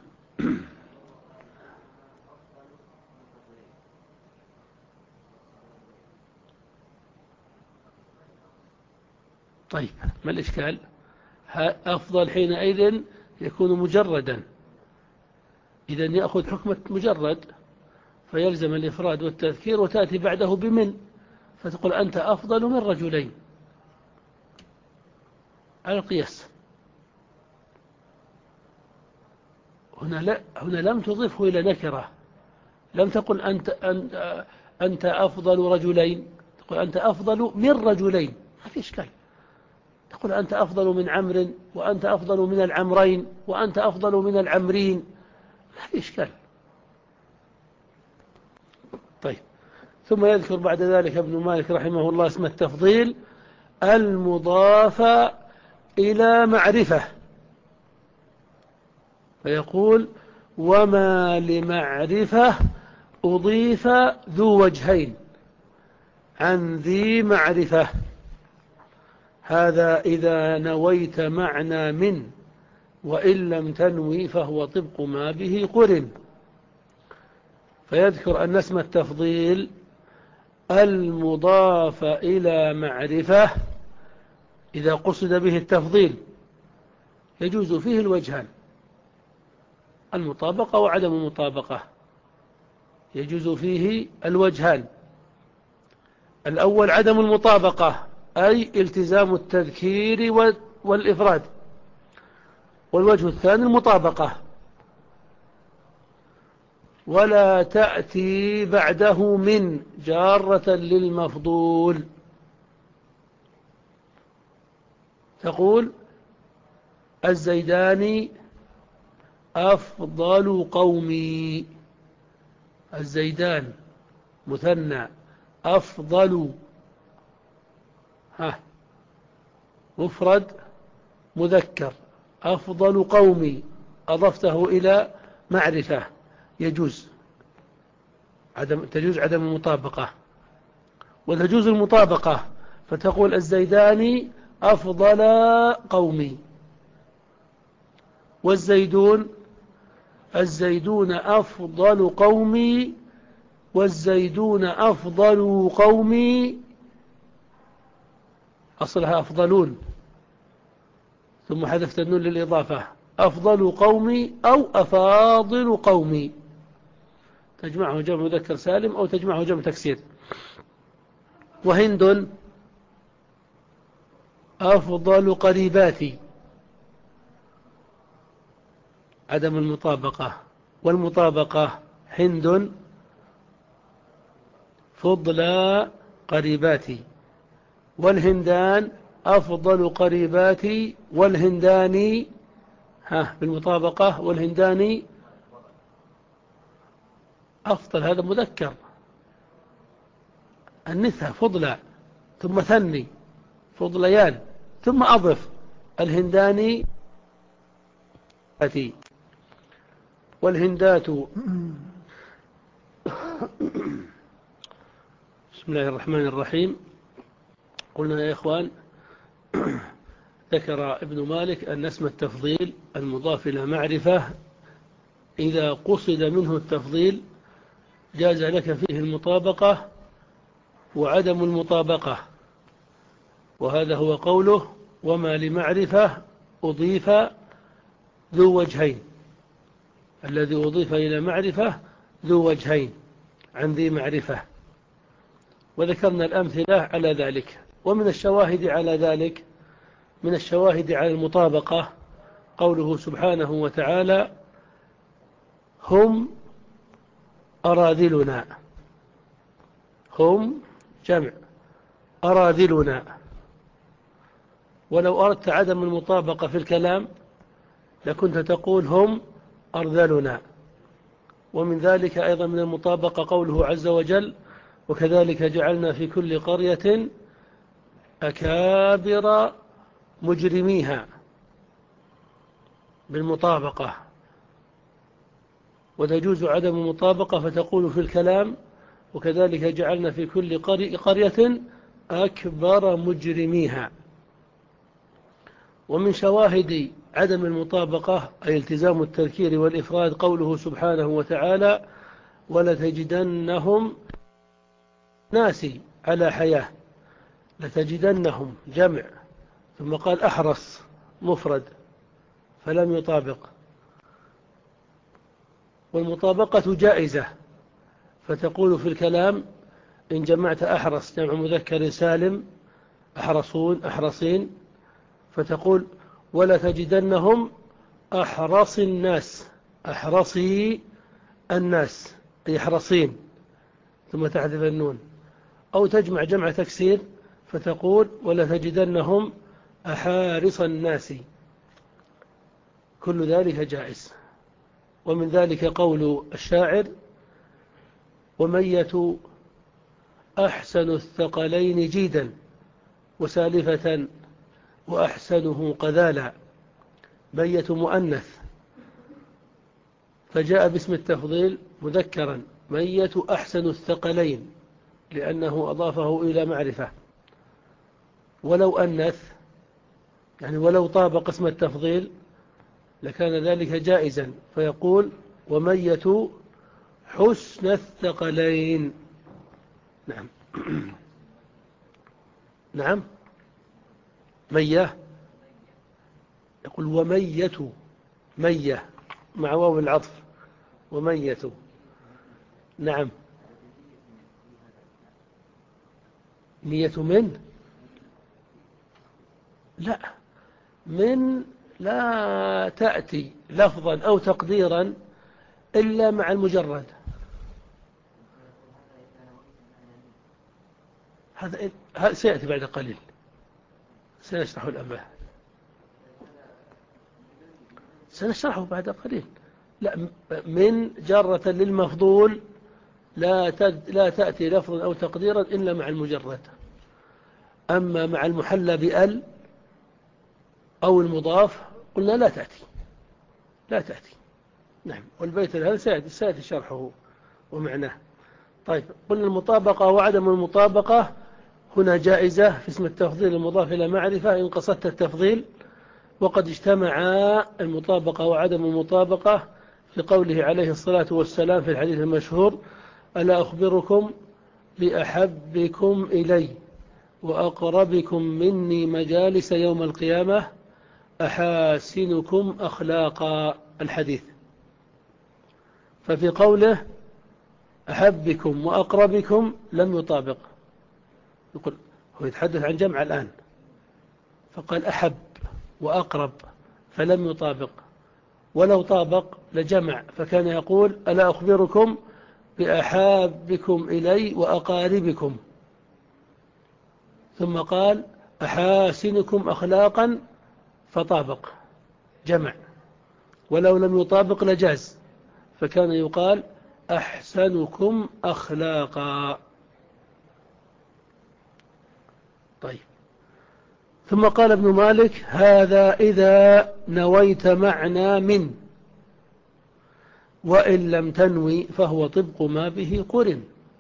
طيب، ما الإشكال؟ أفضل حينئذ يكون مجردا، إذن يأخذ حكمة مجرد، فيلزم الإفراد والتذكير، وتأتي بعده بمن، فتقول: أنت أفضل من رجلين، على القياس. هنا, لا هنا لم تضفه إلى نكرة، لم تقل أنت, أنت, أنت أفضل رجلين، تقول أنت أفضل من رجلين، ما في إشكال. تقول أنت أفضل من عمرو، وأنت أفضل من العمرين، وأنت أفضل من العمرين، ما في إشكال. طيب، ثم يذكر بعد ذلك ابن مالك رحمه الله اسم التفضيل المضاف إلى معرفة، فيقول: وما لمعرفة أضيف ذو وجهين عن ذي معرفة، هذا إذا نويت معنى من، وإن لم تنوي فهو طبق ما به قرن. فيذكر أن اسم التفضيل المضاف إلى معرفة إذا قصد به التفضيل يجوز فيه الوجهان: المطابقة وعدم المطابقة، يجوز فيه الوجهان. الأول عدم المطابقة، أي التزام التذكير والإفراد. والوجه الثاني المطابقة، ولا تأتي بعده من جارة للمفضول، تقول: الزيدان أفضل قومي. الزيدان مثنى، أفضل ها مفرد مذكر، أفضل قومي أضفته إلى معرفة، يجوز عدم تجوز عدم المطابقة. وتجوز المطابقة، فتقول: الزيدان أفضل قومي. والزيدون الزيدون أفضل قومي، والزيدون أفضل قومي، أصلها أفضلون، ثم حذفت النون للإضافة، أفضل قومي أو أفاضل قومي، تجمعه جمع مذكر سالم أو تجمعه جمع تكسير. وهند أفضل قريباتي، عدم المطابقة. والمطابقة هند فضلى قريباتي، والهندان أفضل قريباتي، والهندان ها بالمطابقة والهندان أفضل، هذا مذكر، النثى فضلى ثم ثني فضليان ثم أضف الهندان أتي والهندات. بسم الله الرحمن الرحيم. قلنا يا إخوان ذكر ابن مالك أن اسم التفضيل المضاف إلى معرفة إذا قصد منه التفضيل جاز لك فيه المطابقة وعدم المطابقة، وهذا هو قوله وما لمعرفة أضيف ذو وجهين، الذي أضيف إلى معرفة ذو وجهين عن ذي معرفة، وذكرنا الأمثلة على ذلك. ومن الشواهد على ذلك، من الشواهد على المطابقة قوله سبحانه وتعالى هم أراذلنا، هم جمع أراذلنا. ولو أردت عدم المطابقة في الكلام لكنت تقول هم أرذلنا. ومن ذلك أيضا من المطابقة قوله عز وجل وكذلك جعلنا في كل قرية أكابر مجرميها، بالمطابقة. وتجوز عدم المطابقة فتقول في الكلام وكذلك جعلنا في كل قرية أكبر مجرميها. ومن شواهد عدم المطابقة أي التزام التذكير والإفراد قوله سبحانه وتعالى ولتجدنهم ناس على حياة، لتجدنهم جمع ثم قال أحرص مفرد فلم يطابق. والمطابقة جائزة، فتقول في الكلام إن جمعت أحرص جمع مذكر سالم أحرصون أحرصين، فتقول ولا تجدنهم أحرص الناس، أحرصي الناس أي أحرصين ثم تحذف النون. أو تجمع جمع تكسير فتقول ولا تجدنهم أحارص الناس، كل ذلك جائز. ومن ذلك قول الشاعر ومية أحسن الثقلين جيدا وسالفة وأحسنه قذالا، مية مؤنث فجاء باسم التفضيل مذكرا مية أحسن الثقلين لأنه أضافه إلى معرفة. ولو أنث يعني ولو طابق اسم التفضيل لكان ذلك جائزا، فيقول ومية حسن الثقلين. نعم نعم مية، يقول ومية مية مع واو العطف ومية. نعم مية من لا من لا تأتي لفظا أو تقديرا إلا مع المجرد. هذا سيأتي بعد قليل سنشرح الأمر سنشرحه بعد قليل. لا من جارة للمفضول لا لا تأتي لفظا أو تقديرا إلا مع المجرد. أما مع المحلى بأل أو المضاف قلنا لا تأتي لا تأتي. نعم والبيت هذا سيأتي, سيأتي شرحه ومعناه. طيب قلنا المطابقة وعدم المطابقة هنا جائزة في اسم التفضيل المضاف إلى معرفة إن قصدت التفضيل، وقد اجتمعا المطابقة وعدم المطابقة في قوله عليه الصلاة والسلام في الحديث المشهور ألا أخبركم بأحبكم إلي وأقربكم مني مجالس يوم القيامة أحاسنكم أخلاقا، الحديث. ففي قوله أحبكم وأقربكم لم يطابق، يقول هو يتحدث عن جمع الآن، فقال أحب وأقرب فلم يطابق، ولو طابق لجمع، فكان يقول ألا أخبركم بأحابكم إلي وأقاربكم، ثم قال أحاسنكم أخلاقا فطابق جمع، ولو لم يطابق لجاز، فكان يقال أحسنكم أخلاقا. طيب، ثم قال ابن مالك هذا إذا نويت معنى من، وإن لم تنوي فهو طبق ما به قرن.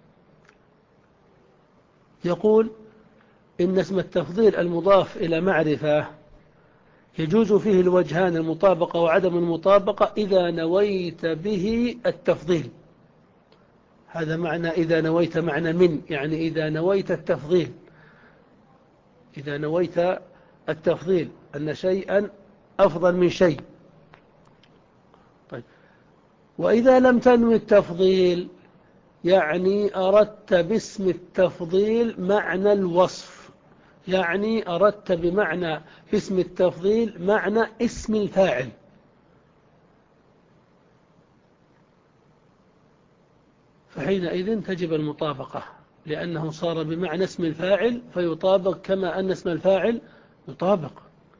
يقول إن اسم التفضيل المضاف إلى معرفة يجوز فيه الوجهان المطابقة وعدم المطابقة إذا نويت به التفضيل. هذا معنى إذا نويت معنى من، يعني إذا نويت التفضيل، إذا نويت التفضيل أن شيئا أفضل من شيء. طيب، وإذا لم تنوي التفضيل يعني أردت باسم التفضيل معنى الوصف، يعني أردت بمعنى باسم التفضيل معنى اسم الفاعل، فحينئذ تجب المطابقة، لأنه صار بمعنى اسم الفاعل فيطابق كما أن اسم الفاعل يطابق.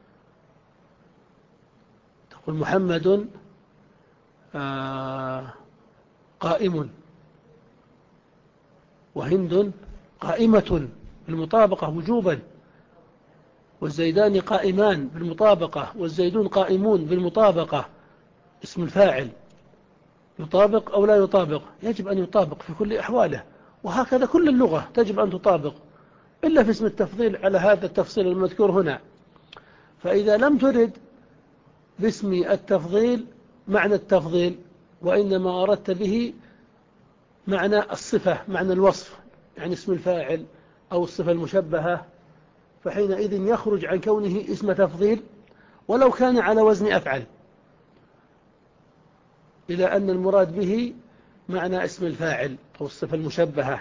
تقول محمد آه قائم، وهند قائمة بالمطابقة وجوبا، والزيدان قائمان بالمطابقة، والزيدون قائمون بالمطابقة، اسم الفاعل يطابق أو لا يطابق؟ يجب أن يطابق في كل أحواله، وهكذا كل اللغة تجب أن تطابق، إلا في اسم التفضيل على هذا التفصيل المذكور هنا. فإذا لم ترد باسم التفضيل معنى التفضيل، وإنما أردت به معنى الصفة، معنى الوصف، يعني اسم الفاعل أو الصفة المشبهة، فحينئذ يخرج عن كونه اسم تفضيل ولو كان على وزن أفعل، إلى أن المراد به معنى اسم الفاعل أو الصفة المشبهة.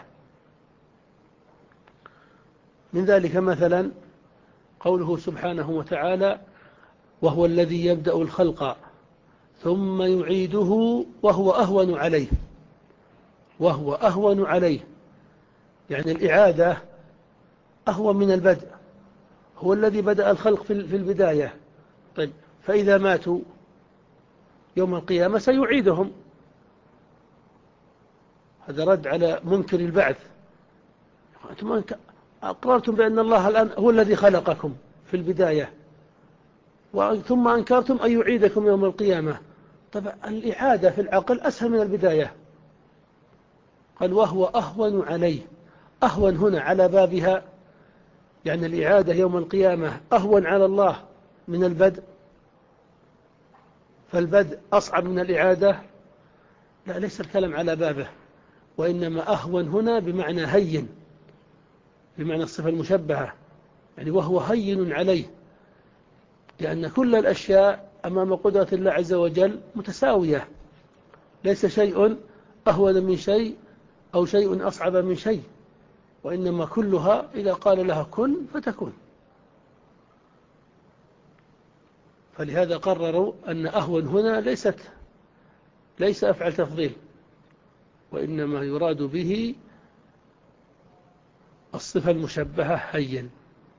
من ذلك مثلا قوله سبحانه وتعالى وهو الذي يبدأ الخلق ثم يعيده وهو أهون عليه، وهو أهون عليه يعني الإعادة أهون من البدء، هو الذي بدأ الخلق في البداية. طيب، فإذا ماتوا يوم القيامة سيعيدهم، هذا رد على منكر البعث. أنتم أقررتم بأن الله الآن هو الذي خلقكم في البداية، ثم أنكرتم أن يعيدكم يوم القيامة. طبعا الإعادة في العقل أسهل من البداية. قال وهو أهون عليه، أهون هنا على بابها، يعني الإعادة يوم القيامة أهون على الله من البدء، فالبدء أصعب من الإعادة؟ لا، ليس الكلام على بابه، وإنما أهون هنا بمعنى هين، بمعنى الصفة المشبهة، يعني وهو هين عليه، لأن كل الأشياء أمام قدرة الله عز وجل متساوية، ليس شيء أهون من شيء أو شيء أصعب من شيء، وإنما كلها إذا قال لها كن فتكون. فلهذا قرروا أن أهون هنا ليست ليس أفعل تفضيل، وإنما يراد به الصفة المشبهة هين.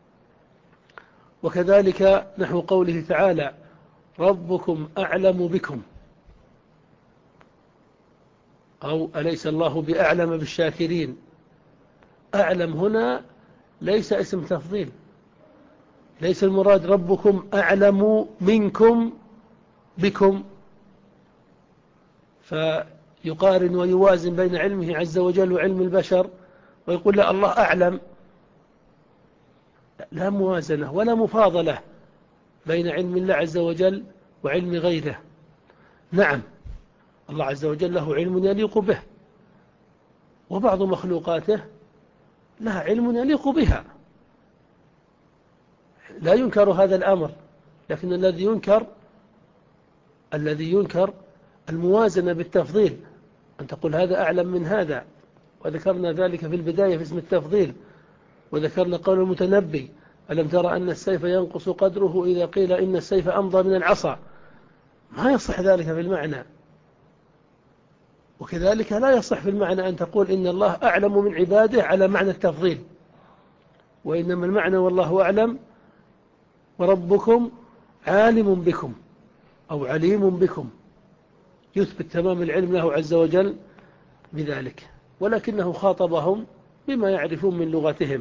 وكذلك نحو قوله تعالى ربكم أعلم بكم، أو أليس الله بأعلم بالشاكرين. أعلم هنا ليس اسم تفضيل، ليس المراد ربكم أعلم منكم بكم، فيقارن ويوازن بين علمه عز وجل وعلم البشر ويقول لا الله أعلم. لا موازنة ولا مفاضلة بين علم الله عز وجل وعلم غيره. نعم، الله عز وجل له علم يليق به، وبعض مخلوقاته لها علم يليق بها، لا ينكر هذا الأمر، لكن الذي ينكر الذي ينكر الموازنة بالتفضيل، أن تقول هذا أعلم من هذا، وذكرنا ذلك في البداية في اسم التفضيل. وذكرنا قول المتنبي: ألم ترى أن السيف ينقص قدره إذا قيل إن السيف أمضى من العصا. ما يصح ذلك في المعنى. وكذلك لا يصح في المعنى أن تقول إن الله أعلم من عباده على معنى التفضيل، وإنما المعنى والله أعلم وربكم عالم بكم أو عليم بكم، يثبت تمام العلم له عز وجل بذلك، ولكنه خاطبهم بما يعرفون من لغتهم.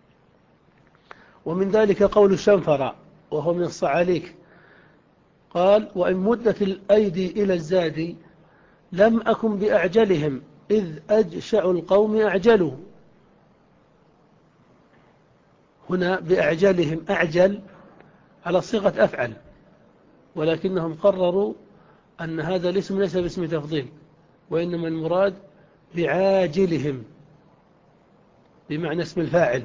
ومن ذلك قول الشنفرة وهو من الصعاليك قال: وإن مدت الأيدي إلى الزاد لم أكن بأعجلهم إذ أجشع القوم أعجلوا. هنا بأعجلهم أعجل على صيغة أفعل، ولكنهم قرروا أن هذا الاسم ليس باسم تفضيل، وإنما المراد بعاجلهم بمعنى اسم الفاعل،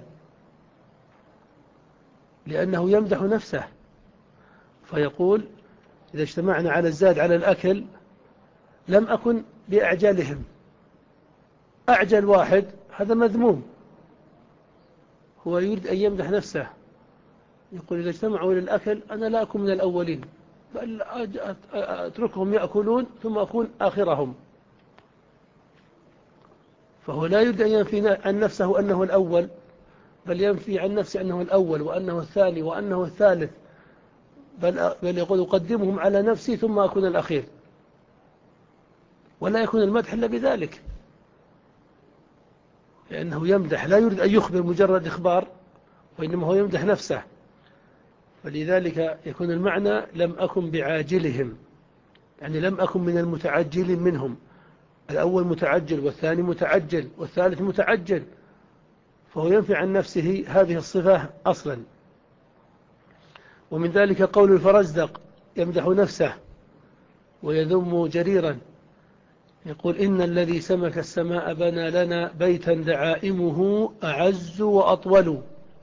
لأنه يمدح نفسه فيقول: إذا اجتمعنا على الزاد على الأكل لم أكن بأعجلهم. أعجل واحد هذا مذموم، هو يريد أن يمدح نفسه، يقول: إذا اجتمعوا للأكل أنا لا أكون من الأولين، بل أتركهم يأكلون ثم أكون آخرهم. فهو لا يريد أن ينفي عن نفسه أنه الأول، بل ينفي عن نفسه أنه الأول وأنه الثاني وأنه الثالث، بل, بل يقول: أقدمهم على نفسي ثم أكون الأخير. ولا يكون المدح إلا بذلك، لأنه يمدح، لا يريد أن يخبر مجرد إخبار، وإنما هو يمدح نفسه. فلذلك يكون المعنى: لم أكن بعاجلهم، يعني لم أكن من المتعجلين منهم، الأول متعجل والثاني متعجل والثالث متعجل، فهو ينفي عن نفسه هذه الصفة أصلا. ومن ذلك قول الفرزدق يمدح نفسه ويذم جريرا، يقول: إن الذي سمك السماء بنى لنا بيتا دعائمه أعز وأطول.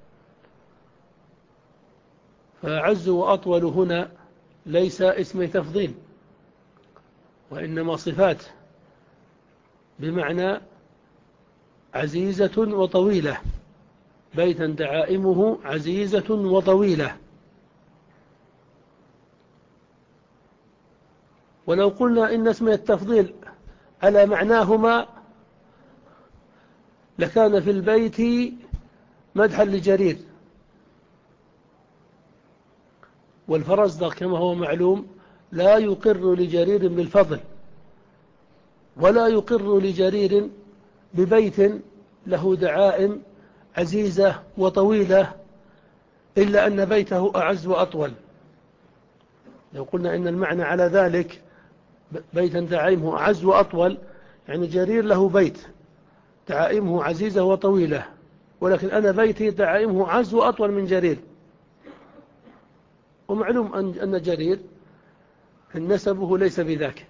فأعز وأطول هنا ليس اسم تفضيل، وإنما صفات بمعنى عزيزة وطويلة. بيتا دعائمه عزيزة وطويلة. ولو قلنا إن اسم التفضيل على معناهما لكان في البيت مدحا لجرير، والفرزدق كما هو معلوم لا يقر لجرير بالفضل، ولا يقر لجرير ببيت له دعائم عزيزة وطويلة، إلا أن بيته أعز وأطول. لو قلنا إن المعنى على ذلك بيتا دعائمه أعز وأطول، يعني جرير له بيت دعائمه عزيزة وطويلة، ولكن أنا بيتي دعائمه أعز وأطول من جرير. ومعلوم أن جرير نسبه ليس بذاك.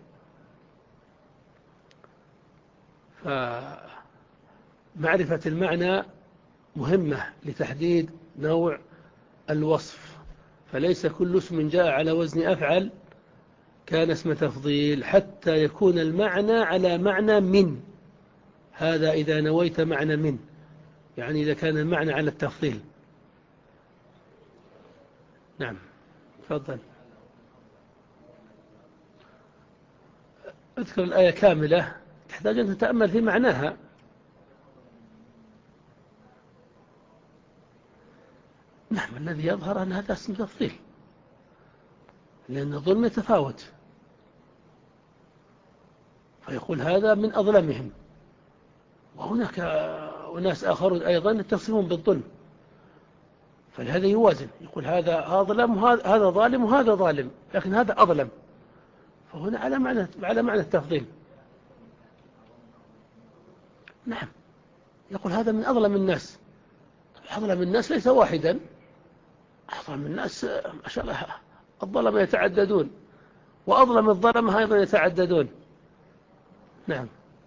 فمعرفة المعنى مهمة لتحديد نوع الوصف، فليس كل اسم جاء على وزن أفعل كان اسم تفضيل، حتى يكون المعنى على معنى من. هذا إذا نويت معنى من، يعني إذا كان المعنى على التفضيل. نعم، تفضل. اذكر الآية كاملة، تحتاج أن تتأمل في معناها. نعم، الذي يظهر أن هذا اسم تفضيل، لأن الظلم يتفاوت، فيقول هذا من أظلمهم، وهناك أناس آخرون أيضا يتصفون بالظلم، فلهذا يوازن، يقول هذا أظلم وهذا ظالم وهذا ظالم، لكن هذا أظلم، فهنا على معنى على معنى التفضيل. نعم، يقول هذا من أظلم الناس. أظلم الناس ليس واحدا، أظلم الناس ما شاء الله الظلم يتعددون، وأظلم الظلم أيضا يتعددون. نعم.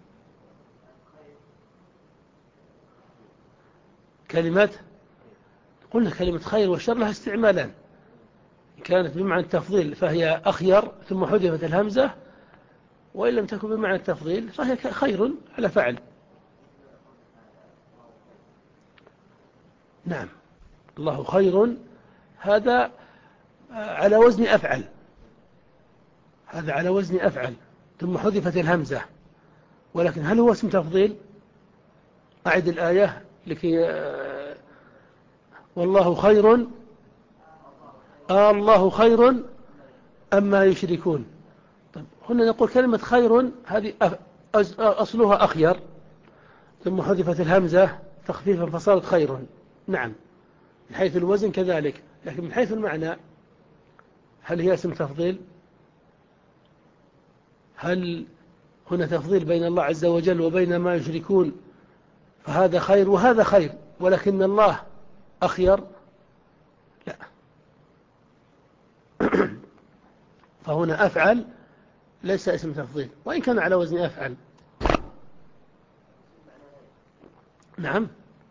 كلمة، قلنا كلمة خير والشر لها استعمالان، كانت بمعنى التفضيل فهي أخير ثم حذفت الهمزة، وإن لم تكن بمعنى التفضيل فهي خير على فعل. نعم، الله خير هذا على وزن أفعل، هذا على وزن أفعل ثم حذفت الهمزة، ولكن هل هو اسم تفضيل؟ أعد الآية لكي والله خير آه الله خير أما يشركون. طيب هنا نقول كلمة خير هذه أصلها أخير ثم حذفت الهمزة تخفيفا فصارت خير. نعم، من حيث الوزن كذلك، لكن من حيث المعنى هل هي اسم تفضيل؟ هل هنا تفضيل بين الله عز وجل وبين ما يشركون فهذا خير وهذا خير ولكن الله أخير؟ لا. فهنا أفعل ليس اسم تفضيل وإن كان على وزن أفعل. نعم.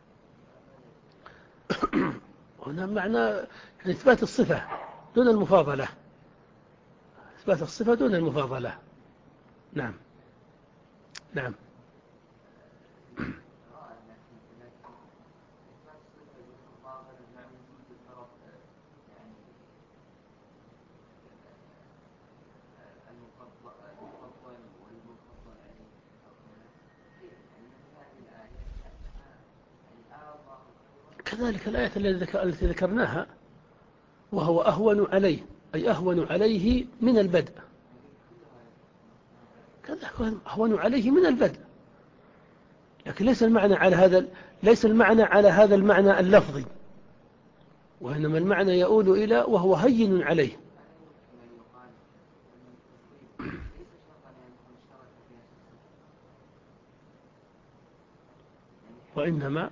هنا معنى إثبات الصفة دون المفاضلة، إثبات الصفة دون المفاضلة. نعم نعم. كذلك الآية التي ذكرناها وهو أهون عليه، أي أهون عليه من البدء، كذلك أهون عليه من البدء، لكن ليس المعنى على هذا، ليس المعنى على هذا المعنى اللفظي، وإنما المعنى يؤول إلى وهو هين عليه. وإنما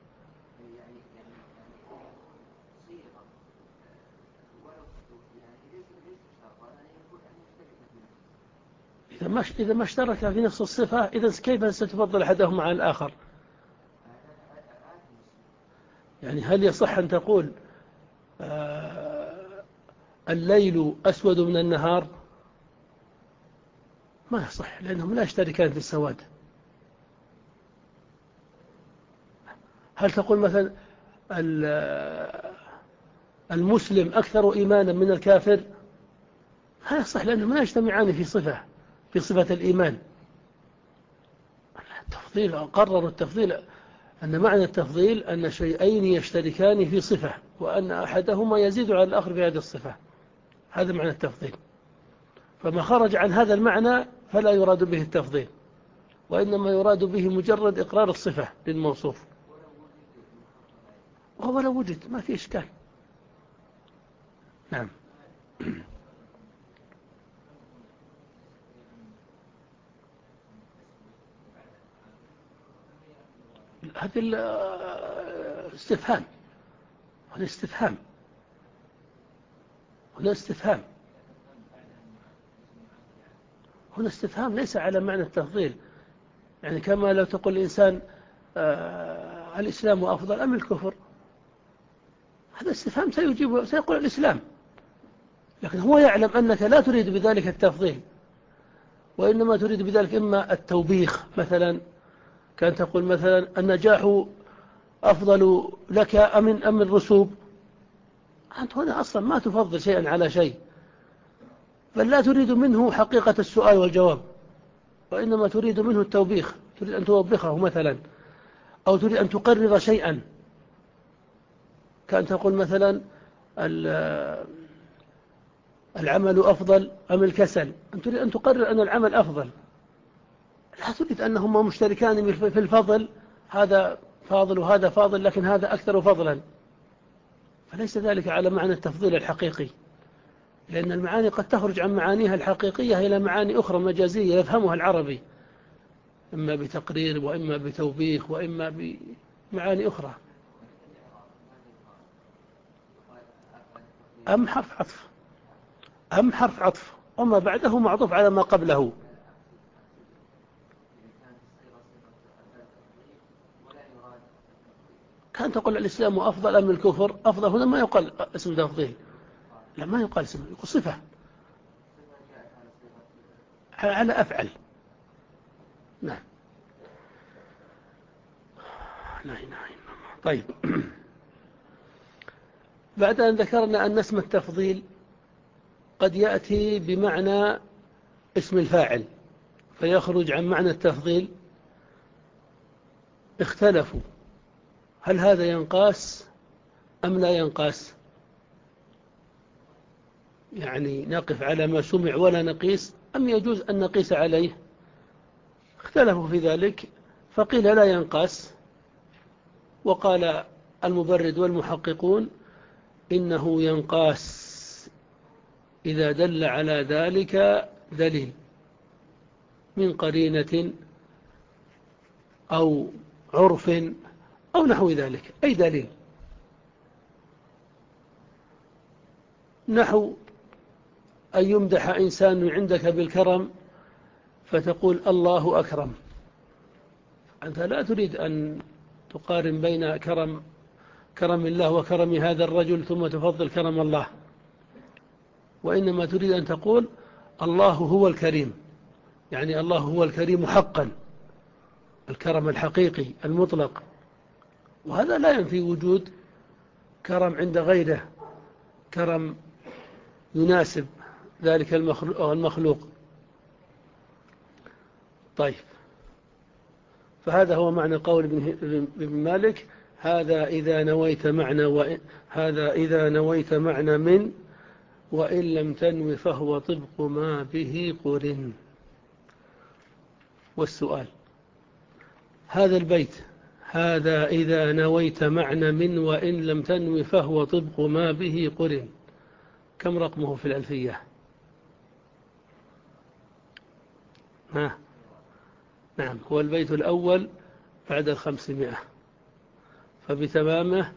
إذا ما إذا ما اشترك في نفس الصفة إذا كيف ستفضل أحدهما على الآخر؟ يعني هل يصح أن تقول آه الليل أسود من النهار؟ ما يصح، لأنهم لا يشتركان في السواد. هل تقول مثلا المسلم أكثر إيمانا من الكافر؟ لا يصح، لأنهم لا يجتمعان في صفة، في صفة الإيمان. التفضيل قرروا التفضيل أن معنى التفضيل أن شيئين يشتركان في صفة وأن أحدهما يزيد على الآخر في هذه الصفة، هذا معنى التفضيل. فما خرج عن هذا المعنى فلا يراد به التفضيل، وإنما يراد به مجرد إقرار الصفة للموصوف، وهو لو وجد ما في إشكال. نعم. هذا الاستفهام، هذا استفهام، هنا استفهام، هنا استفهام ليس على معنى التفضيل. يعني كما لو تقول الإنسان آه الإسلام أفضل أم الكفر، هذا استفهام سيجيب سيقول الإسلام، لكن هو يعلم أنك لا تريد بذلك التفضيل، وإنما تريد بذلك إما التوبيخ، مثلا كان تقول مثلا النجاح أفضل لك أم أم الرسوب، أنت هنا أصلا ما تفضل شيئا على شيء، بل لا تريد منه حقيقة السؤال والجواب، وإنما تريد منه التوبيخ، تريد أن توبخه مثلا، أو تريد أن تقرر شيئا، كأن تقول مثلا العمل أفضل أم الكسل، أن تريد أن تقرر أن العمل أفضل، لا تريد أنهما مشتركان في الفضل، هذا فاضل وهذا فاضل لكن هذا أكثر فضلا، فليس ذلك على معنى التفضيل الحقيقي، لأن المعاني قد تخرج عن معانيها الحقيقية إلى معاني أخرى مجازية يفهمها العربي، إما بتقرير وإما بتوبيخ وإما بمعاني أخرى. أم حرف عطف، أم حرف عطف وما بعده معطوف على ما قبله. كان تقول الإسلام أفضل أم الكفر، أفضل هنا ما يقال اسم تفضيل، لا ما يقال اسم، يقول صفة على أفعل. نعم لا إله إلا الله. طيب بعد أن ذكرنا أن اسم التفضيل قد يأتي بمعنى اسم الفاعل فيخرج عن معنى التفضيل، اختلفوا هل هذا ينقاس أم لا ينقاس، يعني نقف على ما سمع ولا نقيس أم يجوز أن نقيس عليه. اختلفوا في ذلك فقيل لا ينقاس، وقال المبرد والمحققون إنه ينقاس إذا دل على ذلك دليل من قرينة أو عرف أو نحو ذلك، أي دليل، نحو أن يمدح إنسان عندك بالكرم فتقول الله أكرم، أنت لا تريد أن تقارن بين كرم كرم الله وكرم هذا الرجل ثم تفضل كرم الله، وإنما تريد أن تقول الله هو الكريم، يعني الله هو الكريم حقا، الكرم الحقيقي المطلق، وهذا لا ينفي وجود كرم عند غيره، كرم يناسب ذلك المخلوق. طيب، فهذا هو معنى قول ابن مالك: هذا إذا نويت معنى وإن هذا إذا نويت معنى من وإن لم تنو فهو طبق ما به قرن. والسؤال: هذا البيت هذا إذا نويت معنى من وإن لم تنو فهو طبق ما به قرن، كم رقمه في الألفية؟ ها؟ نعم، هو البيت الأول بعد الخمسمائة، فبتمامه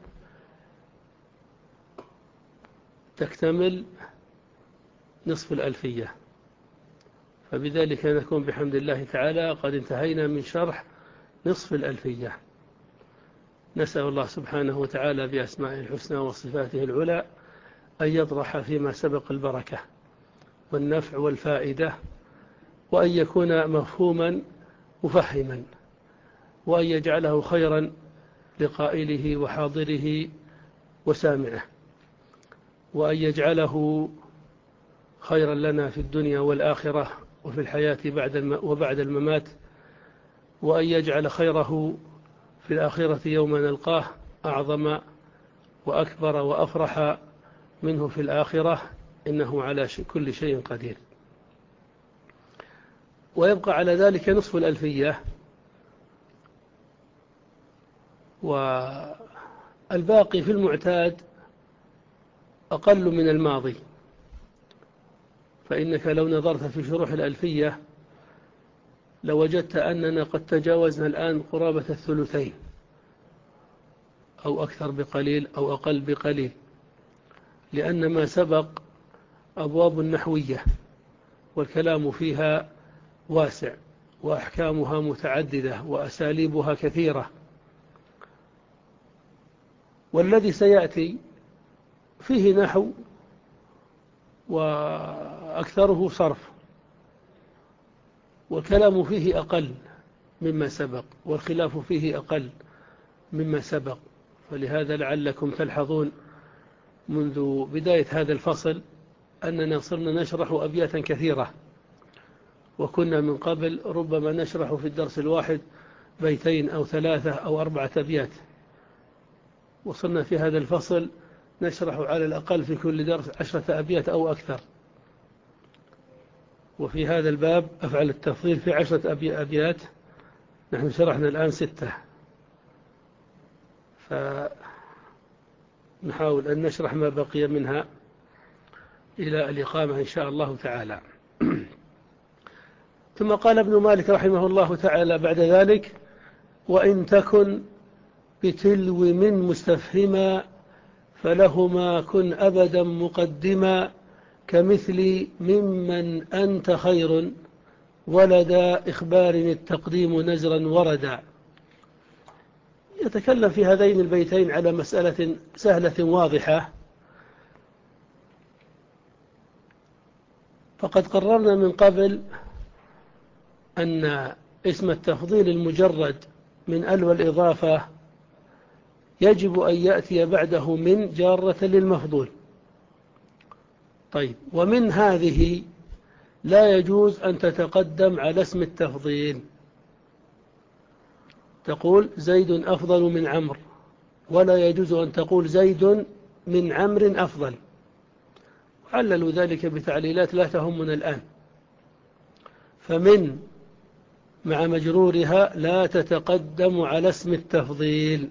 تكتمل نصف الألفية، فبذلك نكون بحمد الله تعالى قد انتهينا من شرح نصف الألفية. نسأل الله سبحانه وتعالى بأسمائه الحسنى وصفاته العلى أن يطرح فيما سبق البركة والنفع والفائدة، وأن يكون مفهوما مفهما، وأن يجعله خيرا لقائله وحاضره وسامعه، وأن يجعله خيرا لنا في الدنيا والآخرة وفي الحياة بعد وبعد الممات، وأن يجعل خيره في الآخرة يوم نلقاه أعظم وأكبر وأفرح منه في الآخرة، إنه على كل شيء قدير. ويبقى على ذلك نصف الألفية، والباقي في المعتاد أقل من الماضي، فإنك لو نظرت في شروح الألفية لوجدت أننا قد تجاوزنا الآن قرابة الثلثين، أو أكثر بقليل أو أقل بقليل، لأن ما سبق أبواب نحوية والكلام فيها واسع وأحكامها متعددة وأساليبها كثيرة، والذي سيأتي فيه نحو وأكثره صرف، والكلام فيه أقل مما سبق والخلاف فيه أقل مما سبق. فلهذا لعلكم تلحظون منذ بداية هذا الفصل أننا صرنا نشرح أبياتا كثيرة، وكنا من قبل ربما نشرح في الدرس الواحد بيتين أو ثلاثة أو أربعة أبيات، وصلنا في هذا الفصل نشرح على الأقل في كل درس عشرة أبيات أو أكثر، وفي هذا الباب أفعل التفضيل في عشرة أبيات، نحن شرحنا الآن ستة، فنحاول أن نشرح ما بقي منها إلى الإقامة إن شاء الله تعالى. ثم قال ابن مالك رحمه الله تعالى بعد ذلك: وإن تكن بتلو من مستفهما فلهما كن أبدا مقدما، كمثل ممن أنت خير ولدا إخبار التقديم نزرا وردا. يتكلم في هذين البيتين على مسألة سهلة واضحة، فقد قررنا من قبل أن اسم التفضيل المجرد من ال والإضافة يجب أن يأتي بعده من جارة للمفضول. طيب، ومن هذه لا يجوز أن تتقدم على اسم التفضيل. تقول زيد أفضل من عمرو، ولا يجوز أن تقول زيد من عمرو أفضل. عللوا ذلك بتعليلات لا تهمنا الآن. فمن مع مجرورها لا تتقدم على اسم التفضيل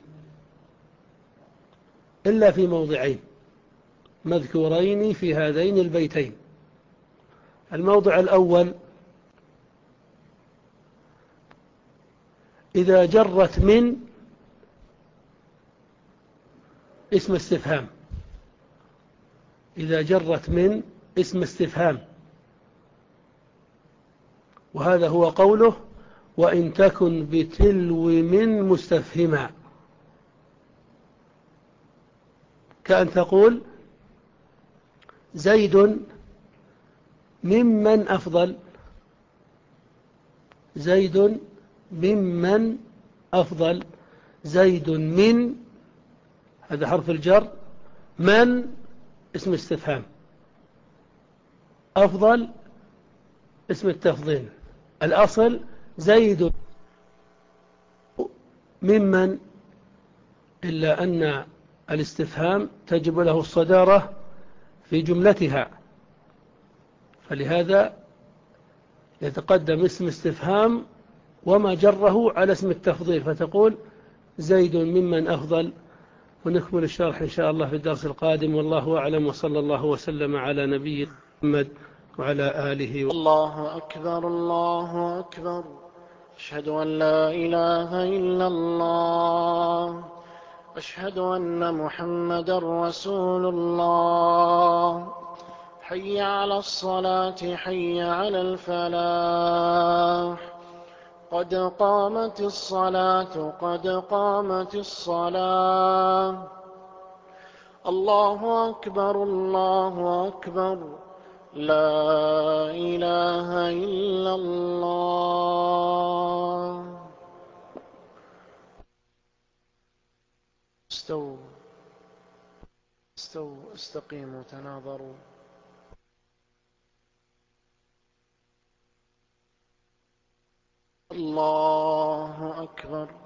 إلا في موضعين مذكورين في هذين البيتين. الموضع الأول إذا جرت من اسم استفهام، إذا جرت من اسم استفهام، وهذا هو قوله وإن تكن بتلو من مستفهما، كأن تقول زيد ممن أفضل، زيد ممن أفضل، زيد من، هذا حرف الجر، من اسم استفهام، أفضل اسم التفضيل. الأصل زيد ممن، إلا أن الاستفهام تجب له الصدارة في جملتها، فلهذا يتقدم اسم استفهام وما جره على اسم التفضيل، فتقول زيد ممن أفضل. ونكمل الشرح إن شاء الله في الدرس القادم، والله أعلم، وصلى الله وسلم على نبي محمد وعلى آله و... الله أكبر الله أكبر، أشهد أن لا إله إلا الله، أشهد أن محمدا رسول الله. حي على الصلاة حي على الفلاح، قد قامت الصلاة قد قامت الصلاة. الله أكبر الله أكبر، لا إله إلا الله. استووا استووا استقيموا تناظروا. الله أكبر.